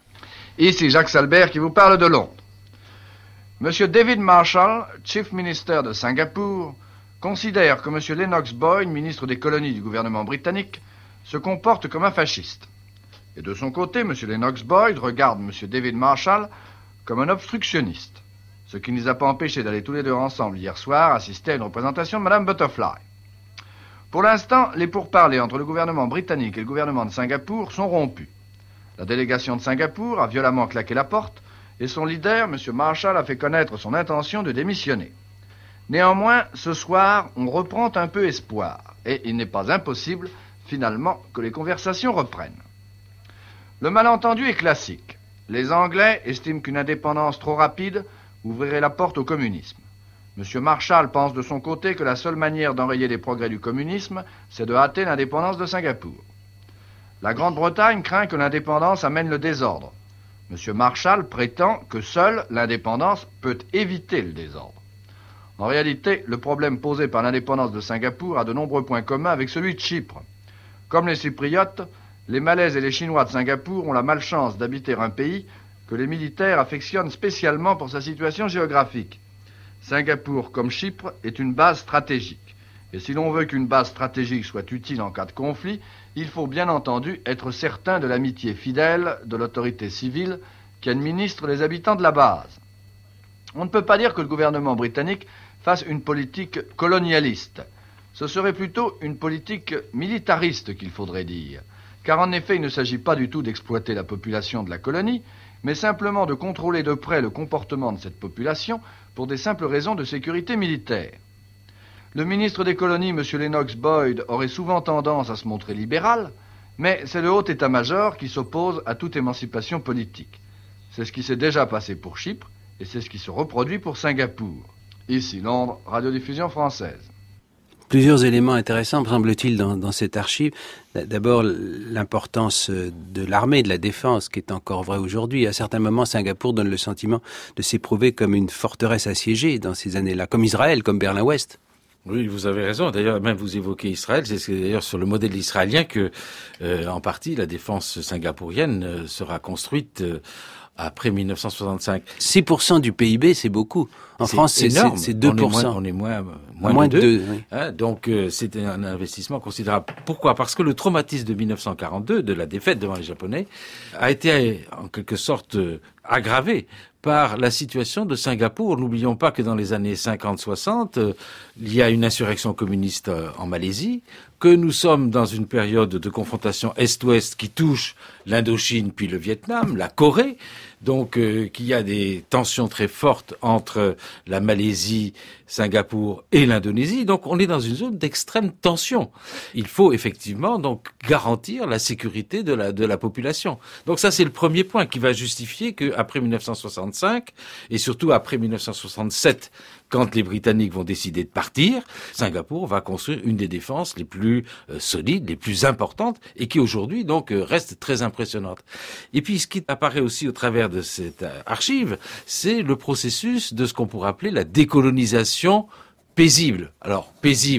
[SPEAKER 10] Ici Jacques Salbert qui vous parle de Londres. Monsieur David Marshall, Chief Minister de Singapour, considère que Monsieur Lennox Boyd, ministre des colonies du gouvernement britannique, se comporte comme un fasciste. Et de son côté, Monsieur Lennox Boyd regarde Monsieur David Marshall comme un obstructionniste, ce qui ne les a pas empêchés d'aller tous les deux ensemble hier soir assister à une représentation de Madame Butterfly. Pour l'instant, les pourparlers entre le gouvernement britannique et le gouvernement de Singapour sont rompus. La délégation de Singapour a violemment claqué la porte et son leader, M. Marshall, a fait connaître son intention de démissionner. Néanmoins, ce soir, on reprend un peu espoir et il n'est pas impossible, finalement, que les conversations reprennent. Le malentendu est classique. Les Anglais estiment qu'une indépendance trop rapide ouvrirait la porte au communisme. M. Marshall pense de son côté que la seule manière d'enrayer les progrès du communisme, c'est de hâter l'indépendance de Singapour. La Grande-Bretagne craint que l'indépendance amène le désordre. M. Marshall prétend que seule l'indépendance peut éviter le désordre. En réalité, le problème posé par l'indépendance de Singapour a de nombreux points communs avec celui de Chypre. Comme les Chypriotes, les Malais et les Chinois de Singapour ont la malchance d'habiter un pays que les militaires affectionnent spécialement pour sa situation géographique. Singapour, comme Chypre, est une base stratégique. Et si l'on veut qu'une base stratégique soit utile en cas de conflit, il faut bien entendu être certain de l'amitié fidèle de l'autorité civile qui administre les habitants de la base. On ne peut pas dire que le gouvernement britannique fasse une politique colonialiste. Ce serait plutôt une politique militariste qu'il faudrait dire. Car en effet, il ne s'agit pas du tout d'exploiter la population de la colonie, mais simplement de contrôler de près le comportement de cette population pour des simples raisons de sécurité militaire. Le ministre des colonies, M. Lennox Boyd, aurait souvent tendance à se montrer libéral, mais c'est le haut état-major qui s'oppose à toute émancipation politique. C'est ce qui s'est déjà passé pour Chypre, et c'est ce qui se reproduit pour Singapour. Ici Londres, radiodiffusion française.
[SPEAKER 5] Plusieurs éléments intéressants, me semble-t-il, dans, dans cette archive. D'abord, l'importance de l'armée, de la défense, qui est encore vraie aujourd'hui. À certains moments, Singapour donne le sentiment de s'éprouver comme une forteresse assiégée dans ces années-là, comme Israël, comme Berlin-Ouest.
[SPEAKER 7] Oui, vous avez raison. D'ailleurs, même vous évoquez Israël, c'est d'ailleurs sur le modèle israélien que, euh, en partie, la défense singapourienne euh, sera construite euh, après mille neuf cent soixante-cinq.
[SPEAKER 5] six pour cent du P I B, c'est beaucoup. En France, c'est, c'est, c'est deux pour cent.
[SPEAKER 7] On est moins, on est moins, moins, moins de deux. deux oui. hein, donc, euh, c'est un investissement considérable. Pourquoi ? Parce que le traumatisme de mille neuf cent quarante-deux, de la défaite devant les Japonais, a été en quelque sorte euh, aggravé par la situation de Singapour. N'oublions pas que dans les années cinquante soixante, euh, il y a une insurrection communiste euh, en Malaisie, que nous sommes dans une période de confrontation Est-Ouest qui touche l'Indochine puis le Vietnam, la Corée, donc euh, qu'il y a des tensions très fortes entre la Malaisie, Singapour et l'Indonésie. Donc on est dans une zone d'extrême tension. Il faut effectivement donc garantir la sécurité de la de la population. Donc ça c'est le premier point qui va justifier que après mille neuf cent soixante-cinq et surtout après mille neuf cent soixante-sept, quand les Britanniques vont décider de partir, Singapour va construire une des défenses les plus euh, solides, les plus importantes et qui aujourd'hui donc euh, reste très impressionnante. Et puis ce qui apparaît aussi au travers de cette euh, archive, c'est le processus de ce qu'on pourrait appeler la décolonisation paisible. Alors, paisible,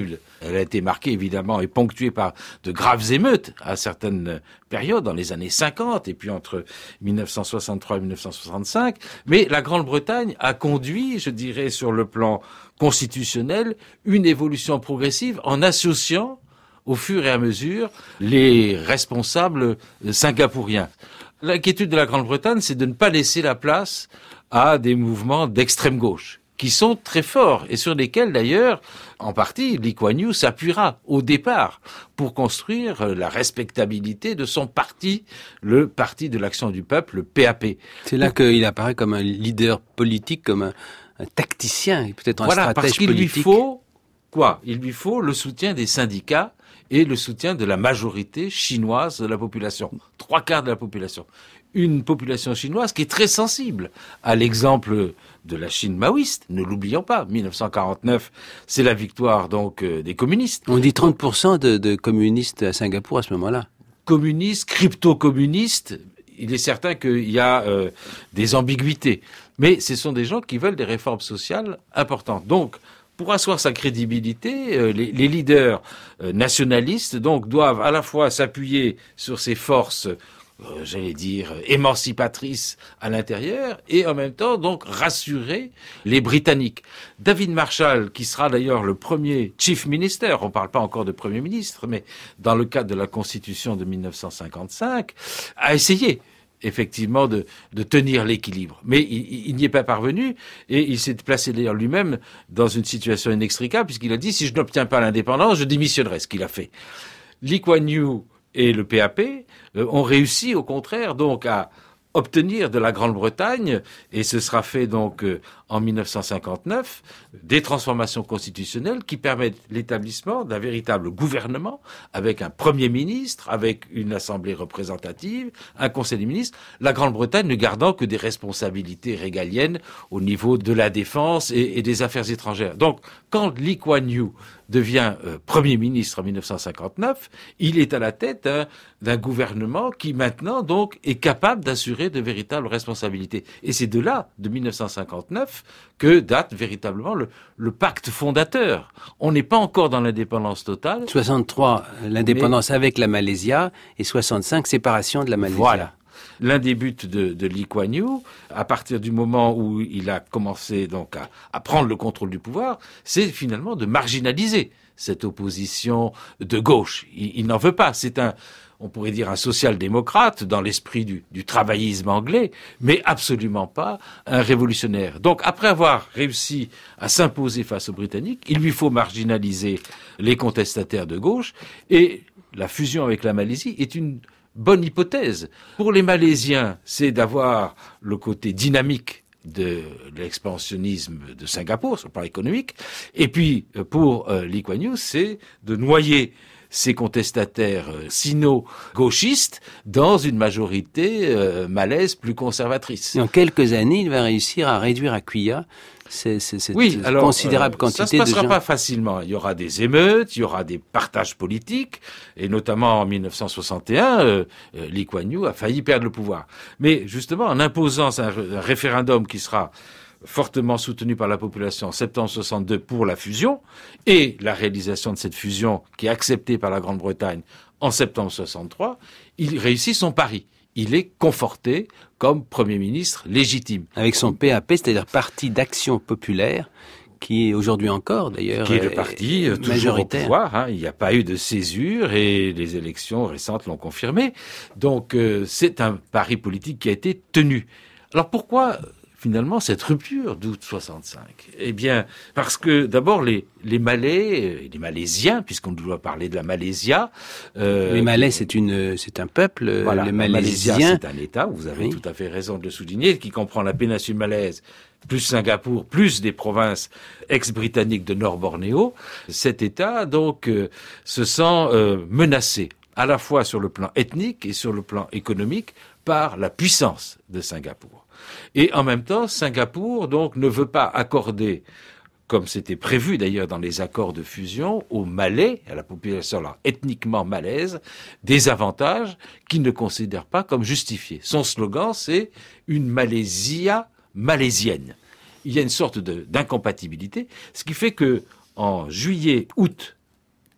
[SPEAKER 7] Elle a été marquée évidemment et ponctuée par de graves émeutes à certaines périodes, dans les années cinquante et puis entre mille neuf cent soixante-trois et mille neuf cent soixante-cinq. Mais la Grande-Bretagne a conduit, je dirais, sur le plan constitutionnel, une évolution progressive en associant au fur et à mesure les responsables singapouriens. L'inquiétude de la Grande-Bretagne, c'est de ne pas laisser la place à des mouvements d'extrême gauche, qui sont très forts et sur lesquels d'ailleurs, en partie, Lee Kuan Yew s'appuiera au départ pour construire la respectabilité de son parti, le Parti de l'Action du Peuple, le P A P.
[SPEAKER 5] C'est là qu'il apparaît comme un leader politique, comme un, un tacticien, peut-être un
[SPEAKER 7] voilà,
[SPEAKER 5] stratège
[SPEAKER 7] politique. Voilà, parce qu'il lui
[SPEAKER 5] politique.
[SPEAKER 7] faut quoi ? Il lui faut le soutien des syndicats et le soutien de la majorité chinoise de la population, trois quarts de la population. Une population chinoise qui est très sensible à l'exemple de la Chine maoïste, ne l'oublions pas. mille neuf cent quarante-neuf, c'est la victoire donc euh, des communistes.
[SPEAKER 5] On dit trente pour cent de, de communistes à Singapour à ce moment-là.
[SPEAKER 7] Communistes, crypto-communistes, il est certain qu'il y a euh, des ambiguïtés. Mais ce sont des gens qui veulent des réformes sociales importantes. Donc, pour asseoir sa crédibilité, euh, les, les leaders euh, nationalistes donc doivent à la fois s'appuyer sur ces forces, euh, j'allais dire, émancipatrices à l'intérieur, et en même temps donc rassurer les Britanniques. David Marshall, qui sera d'ailleurs le premier chief minister, on ne parle pas encore de premier ministre, mais dans le cadre de la Constitution de mille neuf cent cinquante-cinq, a essayé effectivement de, de tenir l'équilibre. Mais il, il n'y est pas parvenu et il s'est placé d'ailleurs lui-même dans une situation inextricable puisqu'il a dit si je n'obtiens pas l'indépendance, je démissionnerai, ce qu'il a fait. Lee Kuan Yew et le P A P euh, ont réussi au contraire donc à obtenir de la Grande-Bretagne, et ce sera fait donc euh, en mille neuf cent cinquante-neuf, des transformations constitutionnelles qui permettent l'établissement d'un véritable gouvernement avec un Premier ministre, avec une assemblée représentative, un Conseil des ministres, la Grande-Bretagne ne gardant que des responsabilités régaliennes au niveau de la défense et, et des affaires étrangères. Donc, quand Lee Kuan Yew devient euh, Premier ministre en mille neuf cent cinquante-neuf, il est à la tête d'un, d'un gouvernement qui maintenant donc est capable d'assurer de véritables responsabilités. Et c'est de là, de mille neuf cent cinquante-neuf, que date véritablement le, le pacte fondateur. On n'est pas encore dans l'indépendance totale.
[SPEAKER 5] soixante-trois, l'indépendance
[SPEAKER 7] mais...
[SPEAKER 5] avec la Malaisie, et soixante-cinq, séparation de la Malaisie.
[SPEAKER 7] Voilà. L'un des buts de, de Lee Kuan Yew, à partir du moment où il a commencé donc à, à prendre le contrôle du pouvoir, c'est finalement de marginaliser cette opposition de gauche. Il, il n'en veut pas. C'est un, on pourrait dire un social-démocrate dans l'esprit du, du travaillisme anglais, mais absolument pas un révolutionnaire. Donc, après avoir réussi à s'imposer face aux Britanniques, il lui faut marginaliser les contestataires de gauche, et la fusion avec la Malaisie est une bonne hypothèse. Pour les Malaisiens, c'est d'avoir le côté dynamique de l'expansionnisme de Singapour sur le plan économique, et puis pour euh, Lee Kuan Yew, c'est de noyer ces contestataires euh, sino-gauchistes dans une majorité euh, malaise plus conservatrice.
[SPEAKER 5] Et en quelques années, il va réussir à réduire à cuilla C'est, c'est, cette
[SPEAKER 7] oui, alors,
[SPEAKER 5] considérable
[SPEAKER 7] euh,
[SPEAKER 5] quantité de gens.
[SPEAKER 7] Ça ne se passera pas facilement. Il y aura des émeutes, il y aura des partages politiques, et notamment en mille neuf cent soixante et un, euh, euh, Lee Kuan Yew a failli perdre le pouvoir. Mais justement, en imposant un, un référendum qui sera fortement soutenu par la population en septembre soixante-deux pour la fusion, et la réalisation de cette fusion qui est acceptée par la Grande-Bretagne en septembre soixante-trois, il réussit son pari. Il est conforté comme Premier ministre légitime.
[SPEAKER 5] Avec son P A P, c'est-à-dire Parti d'Action Populaire, qui est aujourd'hui encore, d'ailleurs,
[SPEAKER 7] qui est le parti euh, toujours au pouvoir. Hein. Il n'y a pas eu de césure et les élections récentes l'ont confirmé. Donc, euh, c'est un pari politique qui a été tenu. Alors, pourquoi finalement cette rupture d'août soixante-cinq? Eh bien, parce que d'abord les les Malais, les Malaisiens, puisqu'on doit parler de la Malaisie.
[SPEAKER 5] Euh, les Malais, c'est une c'est un peuple.
[SPEAKER 7] Voilà,
[SPEAKER 5] les
[SPEAKER 7] Malaisiens,
[SPEAKER 5] Malaisiens,
[SPEAKER 7] c'est un État. Vous avez
[SPEAKER 5] oui.
[SPEAKER 7] tout à fait raison de le souligner, qui comprend la péninsule malaise, plus Singapour, plus des provinces ex-britanniques de Nord-Bornéo. Cet État donc euh, se sent euh, menacé à la fois sur le plan ethnique et sur le plan économique par la puissance de Singapour. Et en même temps, Singapour donc ne veut pas accorder, comme c'était prévu d'ailleurs dans les accords de fusion, aux Malais, à la population là, ethniquement malaise, des avantages qu'il ne considère pas comme justifiés. Son slogan, c'est une Malaysia malaisienne. Il y a une sorte de, d'incompatibilité, ce qui fait que en juillet, août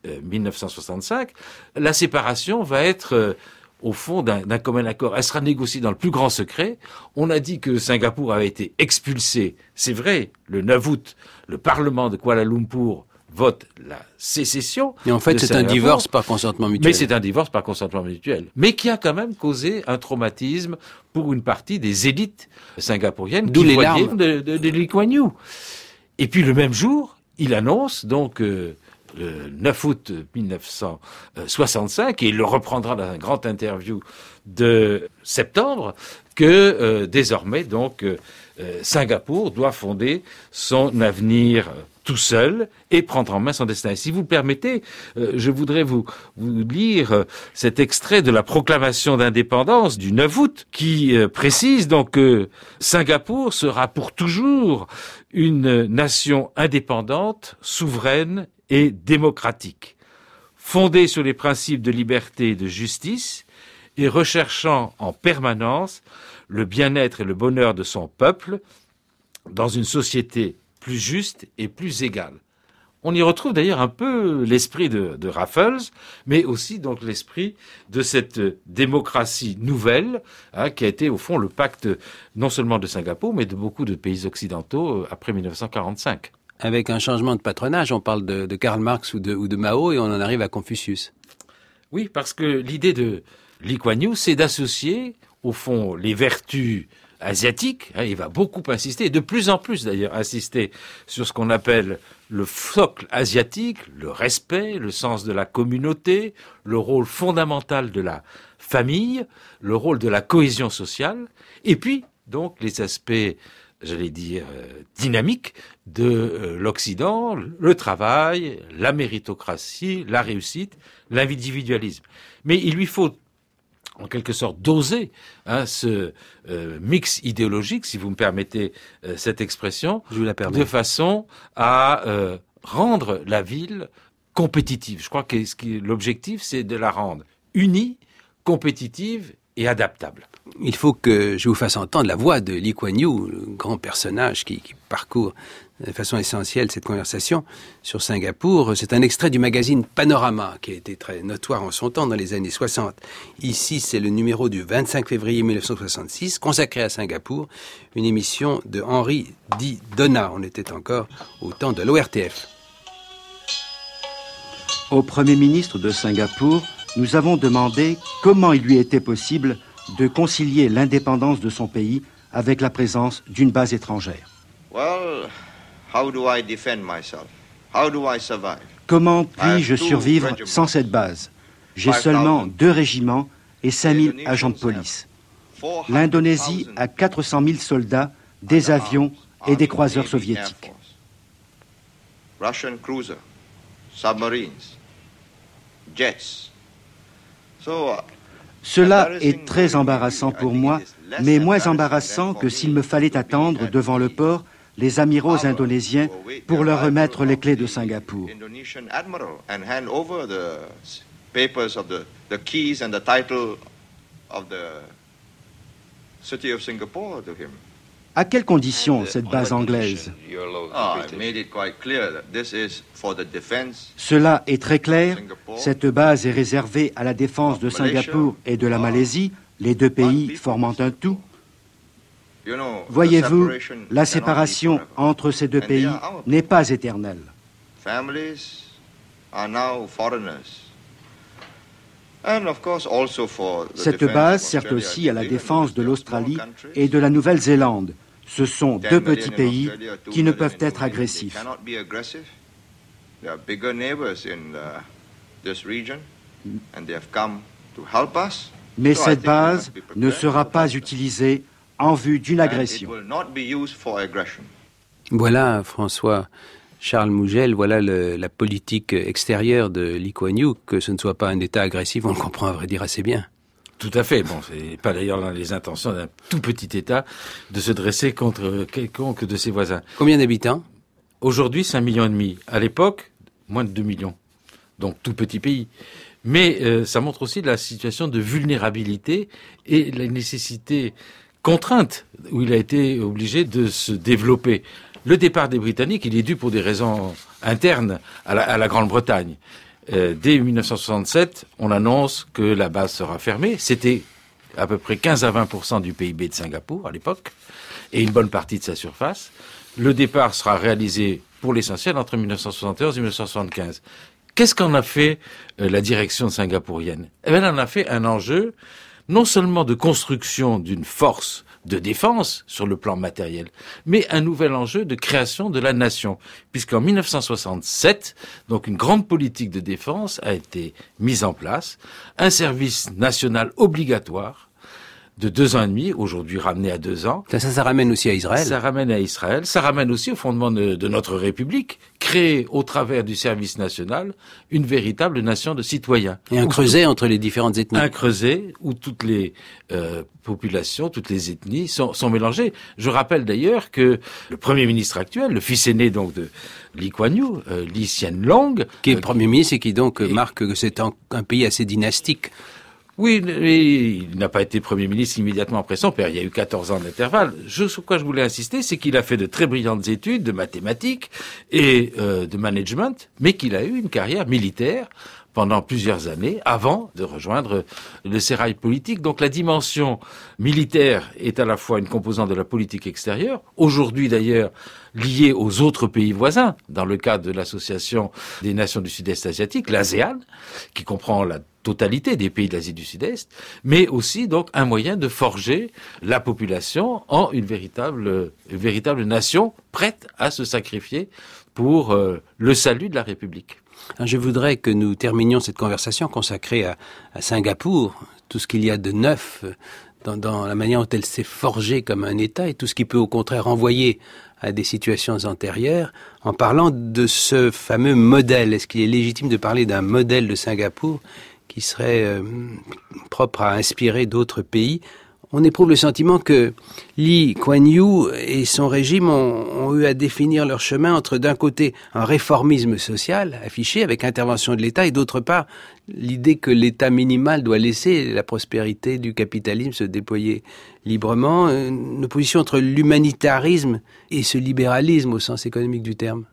[SPEAKER 7] euh, mille neuf cent soixante-cinq, la séparation va être euh, au fond d'un, d'un commun accord. Elle sera négociée dans le plus grand secret. On a dit que Singapour avait été expulsé, c'est vrai, le neuf août, le Parlement de Kuala Lumpur vote la sécession.
[SPEAKER 5] Et en fait, c'est
[SPEAKER 7] Singapour,
[SPEAKER 5] un divorce par consentement mutuel.
[SPEAKER 7] Mais c'est un divorce par consentement mutuel. Mais qui a quand même causé un traumatisme pour une partie des élites singapouriennes
[SPEAKER 5] D'où
[SPEAKER 7] qui
[SPEAKER 5] les
[SPEAKER 7] voyaient
[SPEAKER 5] larmes
[SPEAKER 7] de, de, de Lee Kuan Yew. Et puis le même jour, il annonce donc euh, le neuf août mille neuf cent soixante-cinq, et il le reprendra dans un grand interview de septembre, que euh, désormais donc euh, Singapour doit fonder son avenir tout seul et prendre en main son destin. Et si vous le permettez, euh, je voudrais vous, vous lire euh, cet extrait de la proclamation d'indépendance du neuf août qui euh, précise donc que Singapour sera pour toujours une nation indépendante, souveraine et démocratique, fondée sur les principes de liberté et de justice et recherchant en permanence le bien-être et le bonheur de son peuple dans une société plus juste et plus égale. On y retrouve d'ailleurs un peu l'esprit de, de Raffles, mais aussi donc l'esprit de cette démocratie nouvelle, hein, qui a été au fond le pacte non seulement de Singapour, mais de beaucoup de pays occidentaux euh, après mille neuf cent quarante-cinq.
[SPEAKER 5] Avec un changement de patronage, on parle de, de Karl Marx ou de, ou de Mao et on en arrive à Confucius.
[SPEAKER 7] Oui, parce que l'idée de Lee Kuan Yew, c'est d'associer au fond les vertus asiatique, hein, il va beaucoup insister, et de plus en plus d'ailleurs insister sur ce qu'on appelle le socle asiatique, le respect, le sens de la communauté, le rôle fondamental de la famille, le rôle de la cohésion sociale, et puis donc les aspects, j'allais dire, euh, dynamiques de euh, l'Occident, le travail, la méritocratie, la réussite, l'individualisme. Mais il lui faut en quelque sorte doser hein, ce euh, mix idéologique, si vous me permettez euh, cette expression,
[SPEAKER 5] Je vous la permets.
[SPEAKER 7] de façon à euh, rendre la ville compétitive. Je crois que ce qui, l'objectif, c'est de la rendre unie, compétitive et adaptable.
[SPEAKER 5] Il faut que je vous fasse entendre la voix de Lee Kuan Yew, le grand personnage qui, qui parcourt de façon essentielle cette conversation sur Singapour. C'est un extrait du magazine Panorama qui a été très notoire en son temps dans les années soixante. Ici, c'est le numéro du vingt-cinq février mille neuf cent soixante-six, consacré à Singapour, une émission de Henri dit Donat. On était encore au temps de l'O R T F.
[SPEAKER 11] Au Premier ministre de Singapour, nous avons demandé comment il lui était possible de concilier l'indépendance de son pays avec la présence d'une base étrangère.
[SPEAKER 12] Well, how do I defend myself? How do I survive?
[SPEAKER 11] Comment puis-je survivre sans cette base? J'ai seulement deux régiments et cinq mille agents de police. L'Indonésie a quatre cent mille soldats, des avions et des croiseurs soviétiques.
[SPEAKER 12] Russian cruiser, submarines, jets. So, uh,
[SPEAKER 11] Cela est très embarrassant pour moi, mais moins embarrassant que s'il me fallait attendre devant le port les amiraux indonésiens pour leur remettre les clés de Singapour. À quelles conditions cette base anglaise? Cela est très clair. Cette base est réservée à la défense de Singapour et de la Malaisie, les deux pays formant un tout. Voyez-vous, la séparation entre ces deux pays n'est pas éternelle. Cette base sert aussi à la défense de l'Australie et de la Nouvelle-Zélande. Ce sont deux petits pays qui ne peuvent être agressifs. Mais cette base ne sera pas utilisée en vue d'une agression.
[SPEAKER 5] Voilà, François Charles Mougel, voilà le, la politique extérieure de Lee Kuan Yew, que ce ne soit pas un État agressif, on le comprend à vrai dire assez bien.
[SPEAKER 7] Tout à fait. Bon, c'est pas d'ailleurs dans les intentions d'un tout petit État de se dresser contre quelconque de ses voisins.
[SPEAKER 5] Combien d'habitants?
[SPEAKER 7] Aujourd'hui, cinq millions et demi. À l'époque, moins de deux millions. Donc, tout petit pays. Mais euh, ça montre aussi la situation de vulnérabilité et la nécessité contrainte où il a été obligé de se développer. Le départ des Britanniques, il est dû pour des raisons internes à la, à la Grande-Bretagne. euh, dès dix-neuf cent soixante-sept, on annonce que la base sera fermée. C'était à peu près quinze à vingt pour cent du P I B de Singapour à l'époque, et une bonne partie de sa surface. Le départ sera réalisé pour l'essentiel entre dix-neuf cent soixante et onze et dix-neuf cent soixante-quinze. Qu'est-ce qu'en a fait euh, la direction singapourienne ? Eh bien, elle en a fait un enjeu non seulement de construction d'une force de défense sur le plan matériel, mais un nouvel enjeu de création de la nation, puisqu'en dix-neuf cent soixante-sept, donc une grande politique de défense a été mise en place, un service national obligatoire de deux ans et demi, aujourd'hui ramené à deux ans.
[SPEAKER 5] Ça, ça, ça ramène aussi à Israël.
[SPEAKER 7] Ça ramène à Israël. Ça ramène aussi au fondement de, de notre République, créée au travers du service national, une véritable nation de citoyens.
[SPEAKER 5] Et un creuset tout, entre les différentes ethnies.
[SPEAKER 7] Un creuset où toutes les euh, populations, toutes les ethnies sont, sont mélangées. Je rappelle d'ailleurs que le Premier ministre actuel, le fils aîné donc de Lee Kuan Yew, euh, Lee Hsien Loong,
[SPEAKER 5] qui est
[SPEAKER 7] euh,
[SPEAKER 5] Premier ministre et qui donc et, marque que c'est un, un pays assez dynastique.
[SPEAKER 7] Oui, il n'a pas été Premier ministre immédiatement après son père. Il y a eu quatorze ans d'intervalle. Je, sur quoi je voulais insister, c'est qu'il a fait de très brillantes études de mathématiques et euh, de management, mais qu'il a eu une carrière militaire pendant plusieurs années avant de rejoindre le sérail politique. Donc la dimension militaire est à la fois une composante de la politique extérieure, aujourd'hui d'ailleurs liée aux autres pays voisins, dans le cadre de l'Association des Nations du Sud-Est asiatique, l'ASEAN, qui comprend la totalité des pays de l'Asie du Sud-Est, mais aussi donc un moyen de forger la population en une véritable, une véritable nation prête à se sacrifier pour euh, le salut de la République.
[SPEAKER 5] Je voudrais que nous terminions cette conversation consacrée à, à Singapour, tout ce qu'il y a de neuf dans, dans la manière dont elle s'est forgée comme un État et tout ce qui peut au contraire renvoyer à des situations antérieures, en parlant de ce fameux modèle. Est-ce qu'il est légitime de parler d'un modèle de Singapour qui serait euh, propre à inspirer d'autres pays? On éprouve le sentiment que Lee Kuan Yew et son régime ont, ont eu à définir leur chemin entre d'un côté un réformisme social affiché avec intervention de l'État et d'autre part l'idée que l'État minimal doit laisser la prospérité du capitalisme se déployer librement, une opposition entre l'humanitarisme et ce libéralisme au sens économique du terme.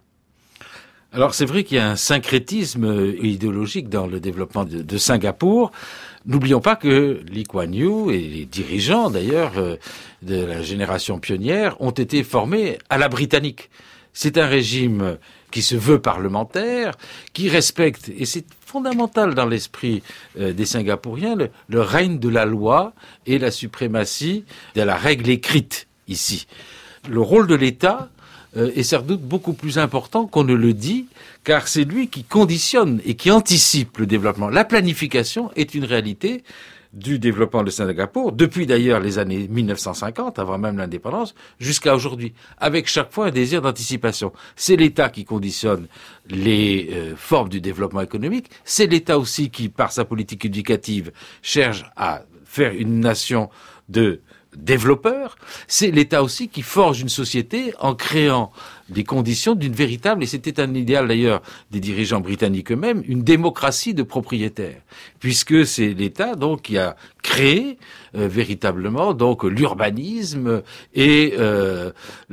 [SPEAKER 7] Alors c'est vrai qu'il y a un syncrétisme idéologique dans le développement de, de Singapour. N'oublions pas que Lee Kuan Yew et les dirigeants d'ailleurs euh, de la génération pionnière ont été formés à la britannique. C'est un régime qui se veut parlementaire, qui respecte, et c'est fondamental dans l'esprit euh, des Singapouriens, le, le règne de la loi et la suprématie de la règle écrite ici. Le rôle de l'État Euh, est sans doute beaucoup plus important qu'on ne le dit, car c'est lui qui conditionne et qui anticipe le développement. La planification est une réalité du développement de Singapour, depuis d'ailleurs les années mille neuf cent cinquante, avant même l'indépendance, jusqu'à aujourd'hui, avec chaque fois un désir d'anticipation. C'est l'État qui conditionne les euh, formes du développement économique, c'est l'État aussi qui, par sa politique éducative, cherche à faire une nation de développeurs, c'est l'État aussi qui forge une société en créant des conditions d'une véritable, et c'était un idéal d'ailleurs des dirigeants britanniques eux-mêmes, une démocratie de propriétaires, puisque c'est l'État donc qui a créé euh, véritablement donc l'urbanisme et euh,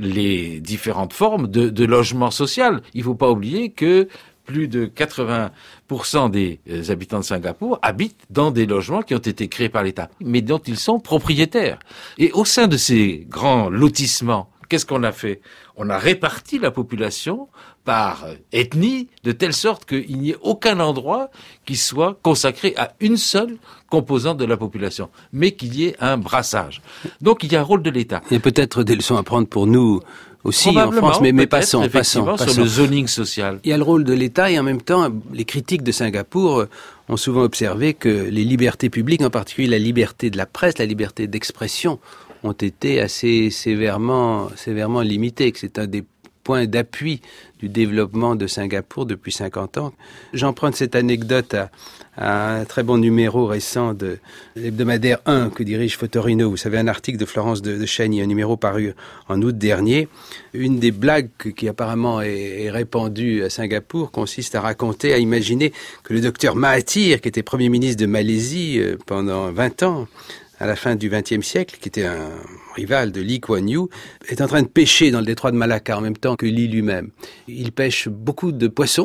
[SPEAKER 7] les différentes formes de, de logement social. Il ne faut pas oublier que plus de quatre-vingts pour cent des euh, habitants de Singapour habitent dans des logements qui ont été créés par l'État, mais dont ils sont propriétaires. Et au sein de ces grands lotissements, qu'est-ce qu'on a fait? On a réparti la population par ethnie, de telle sorte qu'il n'y ait aucun endroit qui soit consacré à une seule composante de la population, mais qu'il y ait un brassage. Donc il y a un rôle de l'État.
[SPEAKER 5] Il y a peut-être des leçons à prendre pour nous aussi en France, mais, mais passons, passons, passons.
[SPEAKER 7] Sur le zoning social.
[SPEAKER 5] Il y a le rôle de l'État et en même temps, les critiques de Singapour ont souvent observé que les libertés publiques, en particulier la liberté de la presse, la liberté d'expression, ont été assez sévèrement, sévèrement limitées, que c'est un des points d'appui du développement de Singapour depuis cinquante ans. J'emprunte cette anecdote à, à un très bon numéro récent de l'hebdomadaire un que dirige Fotorino. Vous savez, un article de Florence de, de Chagny, un numéro paru en août dernier. Une des blagues qui apparemment est, est répandue à Singapour consiste à raconter, à imaginer que le docteur Mahathir, qui était Premier ministre de Malaisie pendant vingt ans, à la fin du vingtième siècle, qui était un rival de Lee Kuan Yew, est en train de pêcher dans le détroit de Malacca en même temps que Lee lui-même. Il pêche beaucoup de poissons,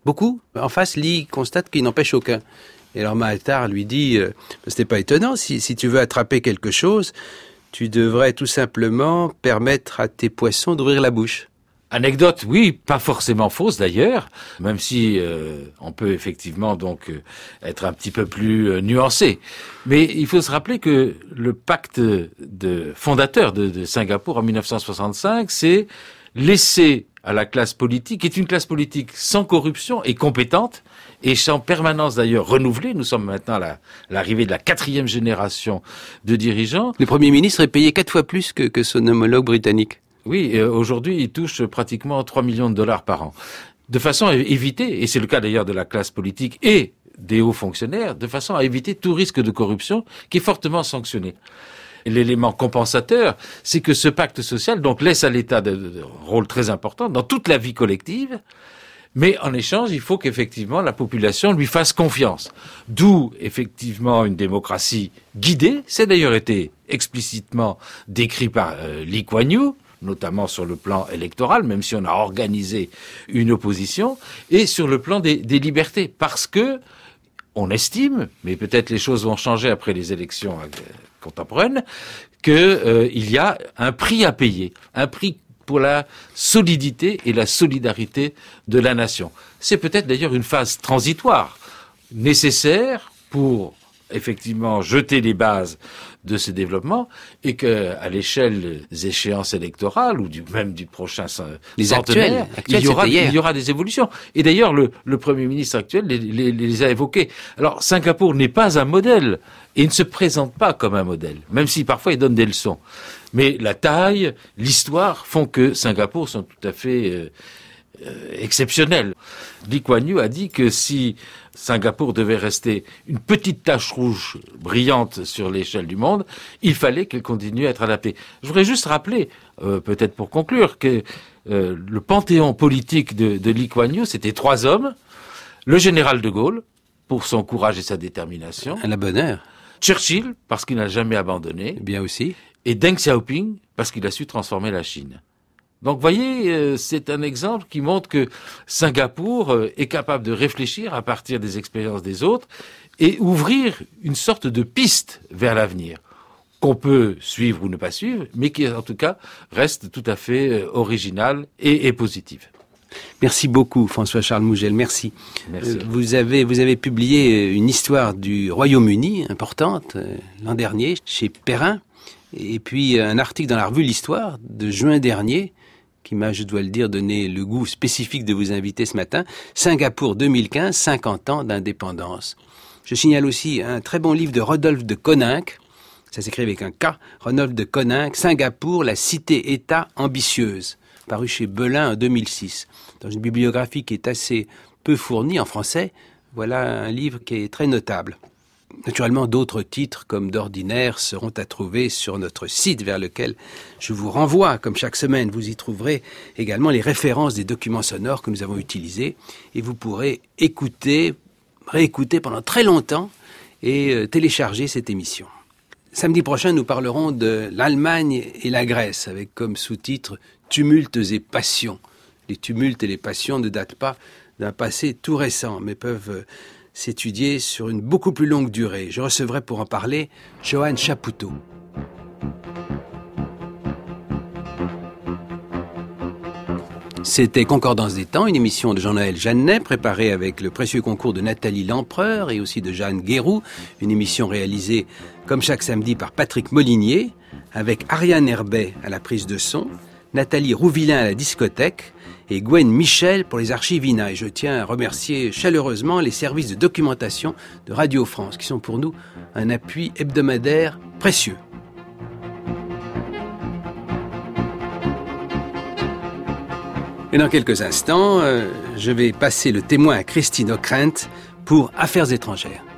[SPEAKER 5] Beaucoup. En face, Lee constate qu'il n'empêche aucun. Et alors Mahatar lui dit, euh, c'était pas étonnant, si, si tu veux attraper quelque chose, tu devrais tout simplement permettre à tes poissons d'ouvrir la bouche.
[SPEAKER 7] Anecdote, oui, pas forcément fausse d'ailleurs, même si euh, on peut effectivement donc euh, être un petit peu plus euh, nuancé. Mais il faut se rappeler que le pacte de fondateur de, de Singapour en mille neuf cent soixante-cinq, c'est laisser à la classe politique, qui est une classe politique sans corruption et compétente, et sans permanence d'ailleurs renouvelée. Nous sommes maintenant à la, l'arrivée de la quatrième génération de dirigeants.
[SPEAKER 5] Le Premier ministre est payé quatre fois plus que, que son homologue britannique.
[SPEAKER 7] Oui, et aujourd'hui, il touche pratiquement trois millions de dollars par an. De façon à éviter, et c'est le cas d'ailleurs de la classe politique et des hauts fonctionnaires, de façon à éviter tout risque de corruption qui est fortement sanctionné. L'élément compensateur, c'est que ce pacte social donc laisse à l'État un rôle très important dans toute la vie collective, mais en échange, il faut qu'effectivement la population lui fasse confiance. D'où effectivement une démocratie guidée. C'est d'ailleurs été explicitement décrit par euh, Lee Kuan Yew, notamment sur le plan électoral, même si on a organisé une opposition, et sur le plan des, des libertés, parce que on estime, mais peut-être les choses vont changer après les élections euh, contemporaines, qu'il euh, y a un prix à payer, un prix pour la solidité et la solidarité de la nation. C'est peut-être d'ailleurs une phase transitoire, nécessaire pour effectivement jeter les bases de ce développement, et que à l'échelle des échéances électorales ou du même du prochain
[SPEAKER 5] les
[SPEAKER 7] centenaire,
[SPEAKER 5] actuels, actuels,
[SPEAKER 7] il y aura
[SPEAKER 5] il
[SPEAKER 7] y aura des évolutions. Et d'ailleurs le, le Premier ministre actuel les, les, les a évoqués. Alors Singapour n'est pas un modèle et ne se présente pas comme un modèle, même si parfois il donne des leçons. Mais la taille, l'histoire font que Singapour sont tout à fait euh, euh, exceptionnels. Lee Kuan Yew a dit que si Singapour devait rester une petite tache rouge brillante sur l'échelle du monde, il fallait qu'elle continue à être adaptée. Je voudrais juste rappeler, euh, peut-être pour conclure, que euh, le panthéon politique de, de Lee Kuan Yew, c'était trois hommes. Le général de Gaulle, pour son courage et sa détermination.
[SPEAKER 5] À la bonne heure.
[SPEAKER 7] Churchill, parce qu'il n'a jamais abandonné.
[SPEAKER 5] Bien aussi.
[SPEAKER 7] Et Deng Xiaoping, parce qu'il a su transformer la Chine. Donc, vous voyez, c'est un exemple qui montre que Singapour est capable de réfléchir à partir des expériences des autres et ouvrir une sorte de piste vers l'avenir qu'on peut suivre ou ne pas suivre, mais qui, en tout cas, reste tout à fait originale et, et positive.
[SPEAKER 5] Merci beaucoup, François-Charles Mougel. Merci.
[SPEAKER 7] Merci.
[SPEAKER 5] Vous avez, vous avez publié une histoire du Royaume-Uni importante l'an dernier chez Perrin, et puis un article dans la revue L'Histoire de juin dernier qui m'a, je dois le dire, donné le goût spécifique de vous inviter ce matin. Singapour deux mille quinze, cinquante ans d'indépendance. Je signale aussi un très bon livre de Rodolphe de Coninck, ça s'écrit avec un K, Rodolphe de Coninck, Singapour, la cité-État ambitieuse, paru chez Belin en deux mille six. Dans une bibliographie qui est assez peu fournie en français, voilà un livre qui est très notable. Naturellement, d'autres titres, comme d'ordinaire, seront à trouver sur notre site vers lequel je vous renvoie. Comme chaque semaine, vous y trouverez également les références des documents sonores que nous avons utilisés et vous pourrez écouter, réécouter pendant très longtemps et euh, télécharger cette émission. Samedi prochain, nous parlerons de l'Allemagne et la Grèce avec comme sous-titre « Tumultes et passions ». Les tumultes et les passions ne datent pas d'un passé tout récent, mais peuvent euh, s'étudier sur une beaucoup plus longue durée. Je recevrai pour en parler Johan Chapoutot. C'était Concordance des temps, une émission de Jean-Noël Jeannet, préparée avec le précieux concours de Nathalie Lempereur et aussi de Jeanne Guéroux, une émission réalisée comme chaque samedi par Patrick Molinier, avec Ariane Herbet à la prise de son, Nathalie Rouvillain à la discothèque et Gwen Michel pour les archives I N A. Et je tiens à remercier chaleureusement les services de documentation de Radio France, qui sont pour nous un appui hebdomadaire précieux. Et dans quelques instants, euh, je vais passer le témoin à Christine Ockrent pour Affaires étrangères.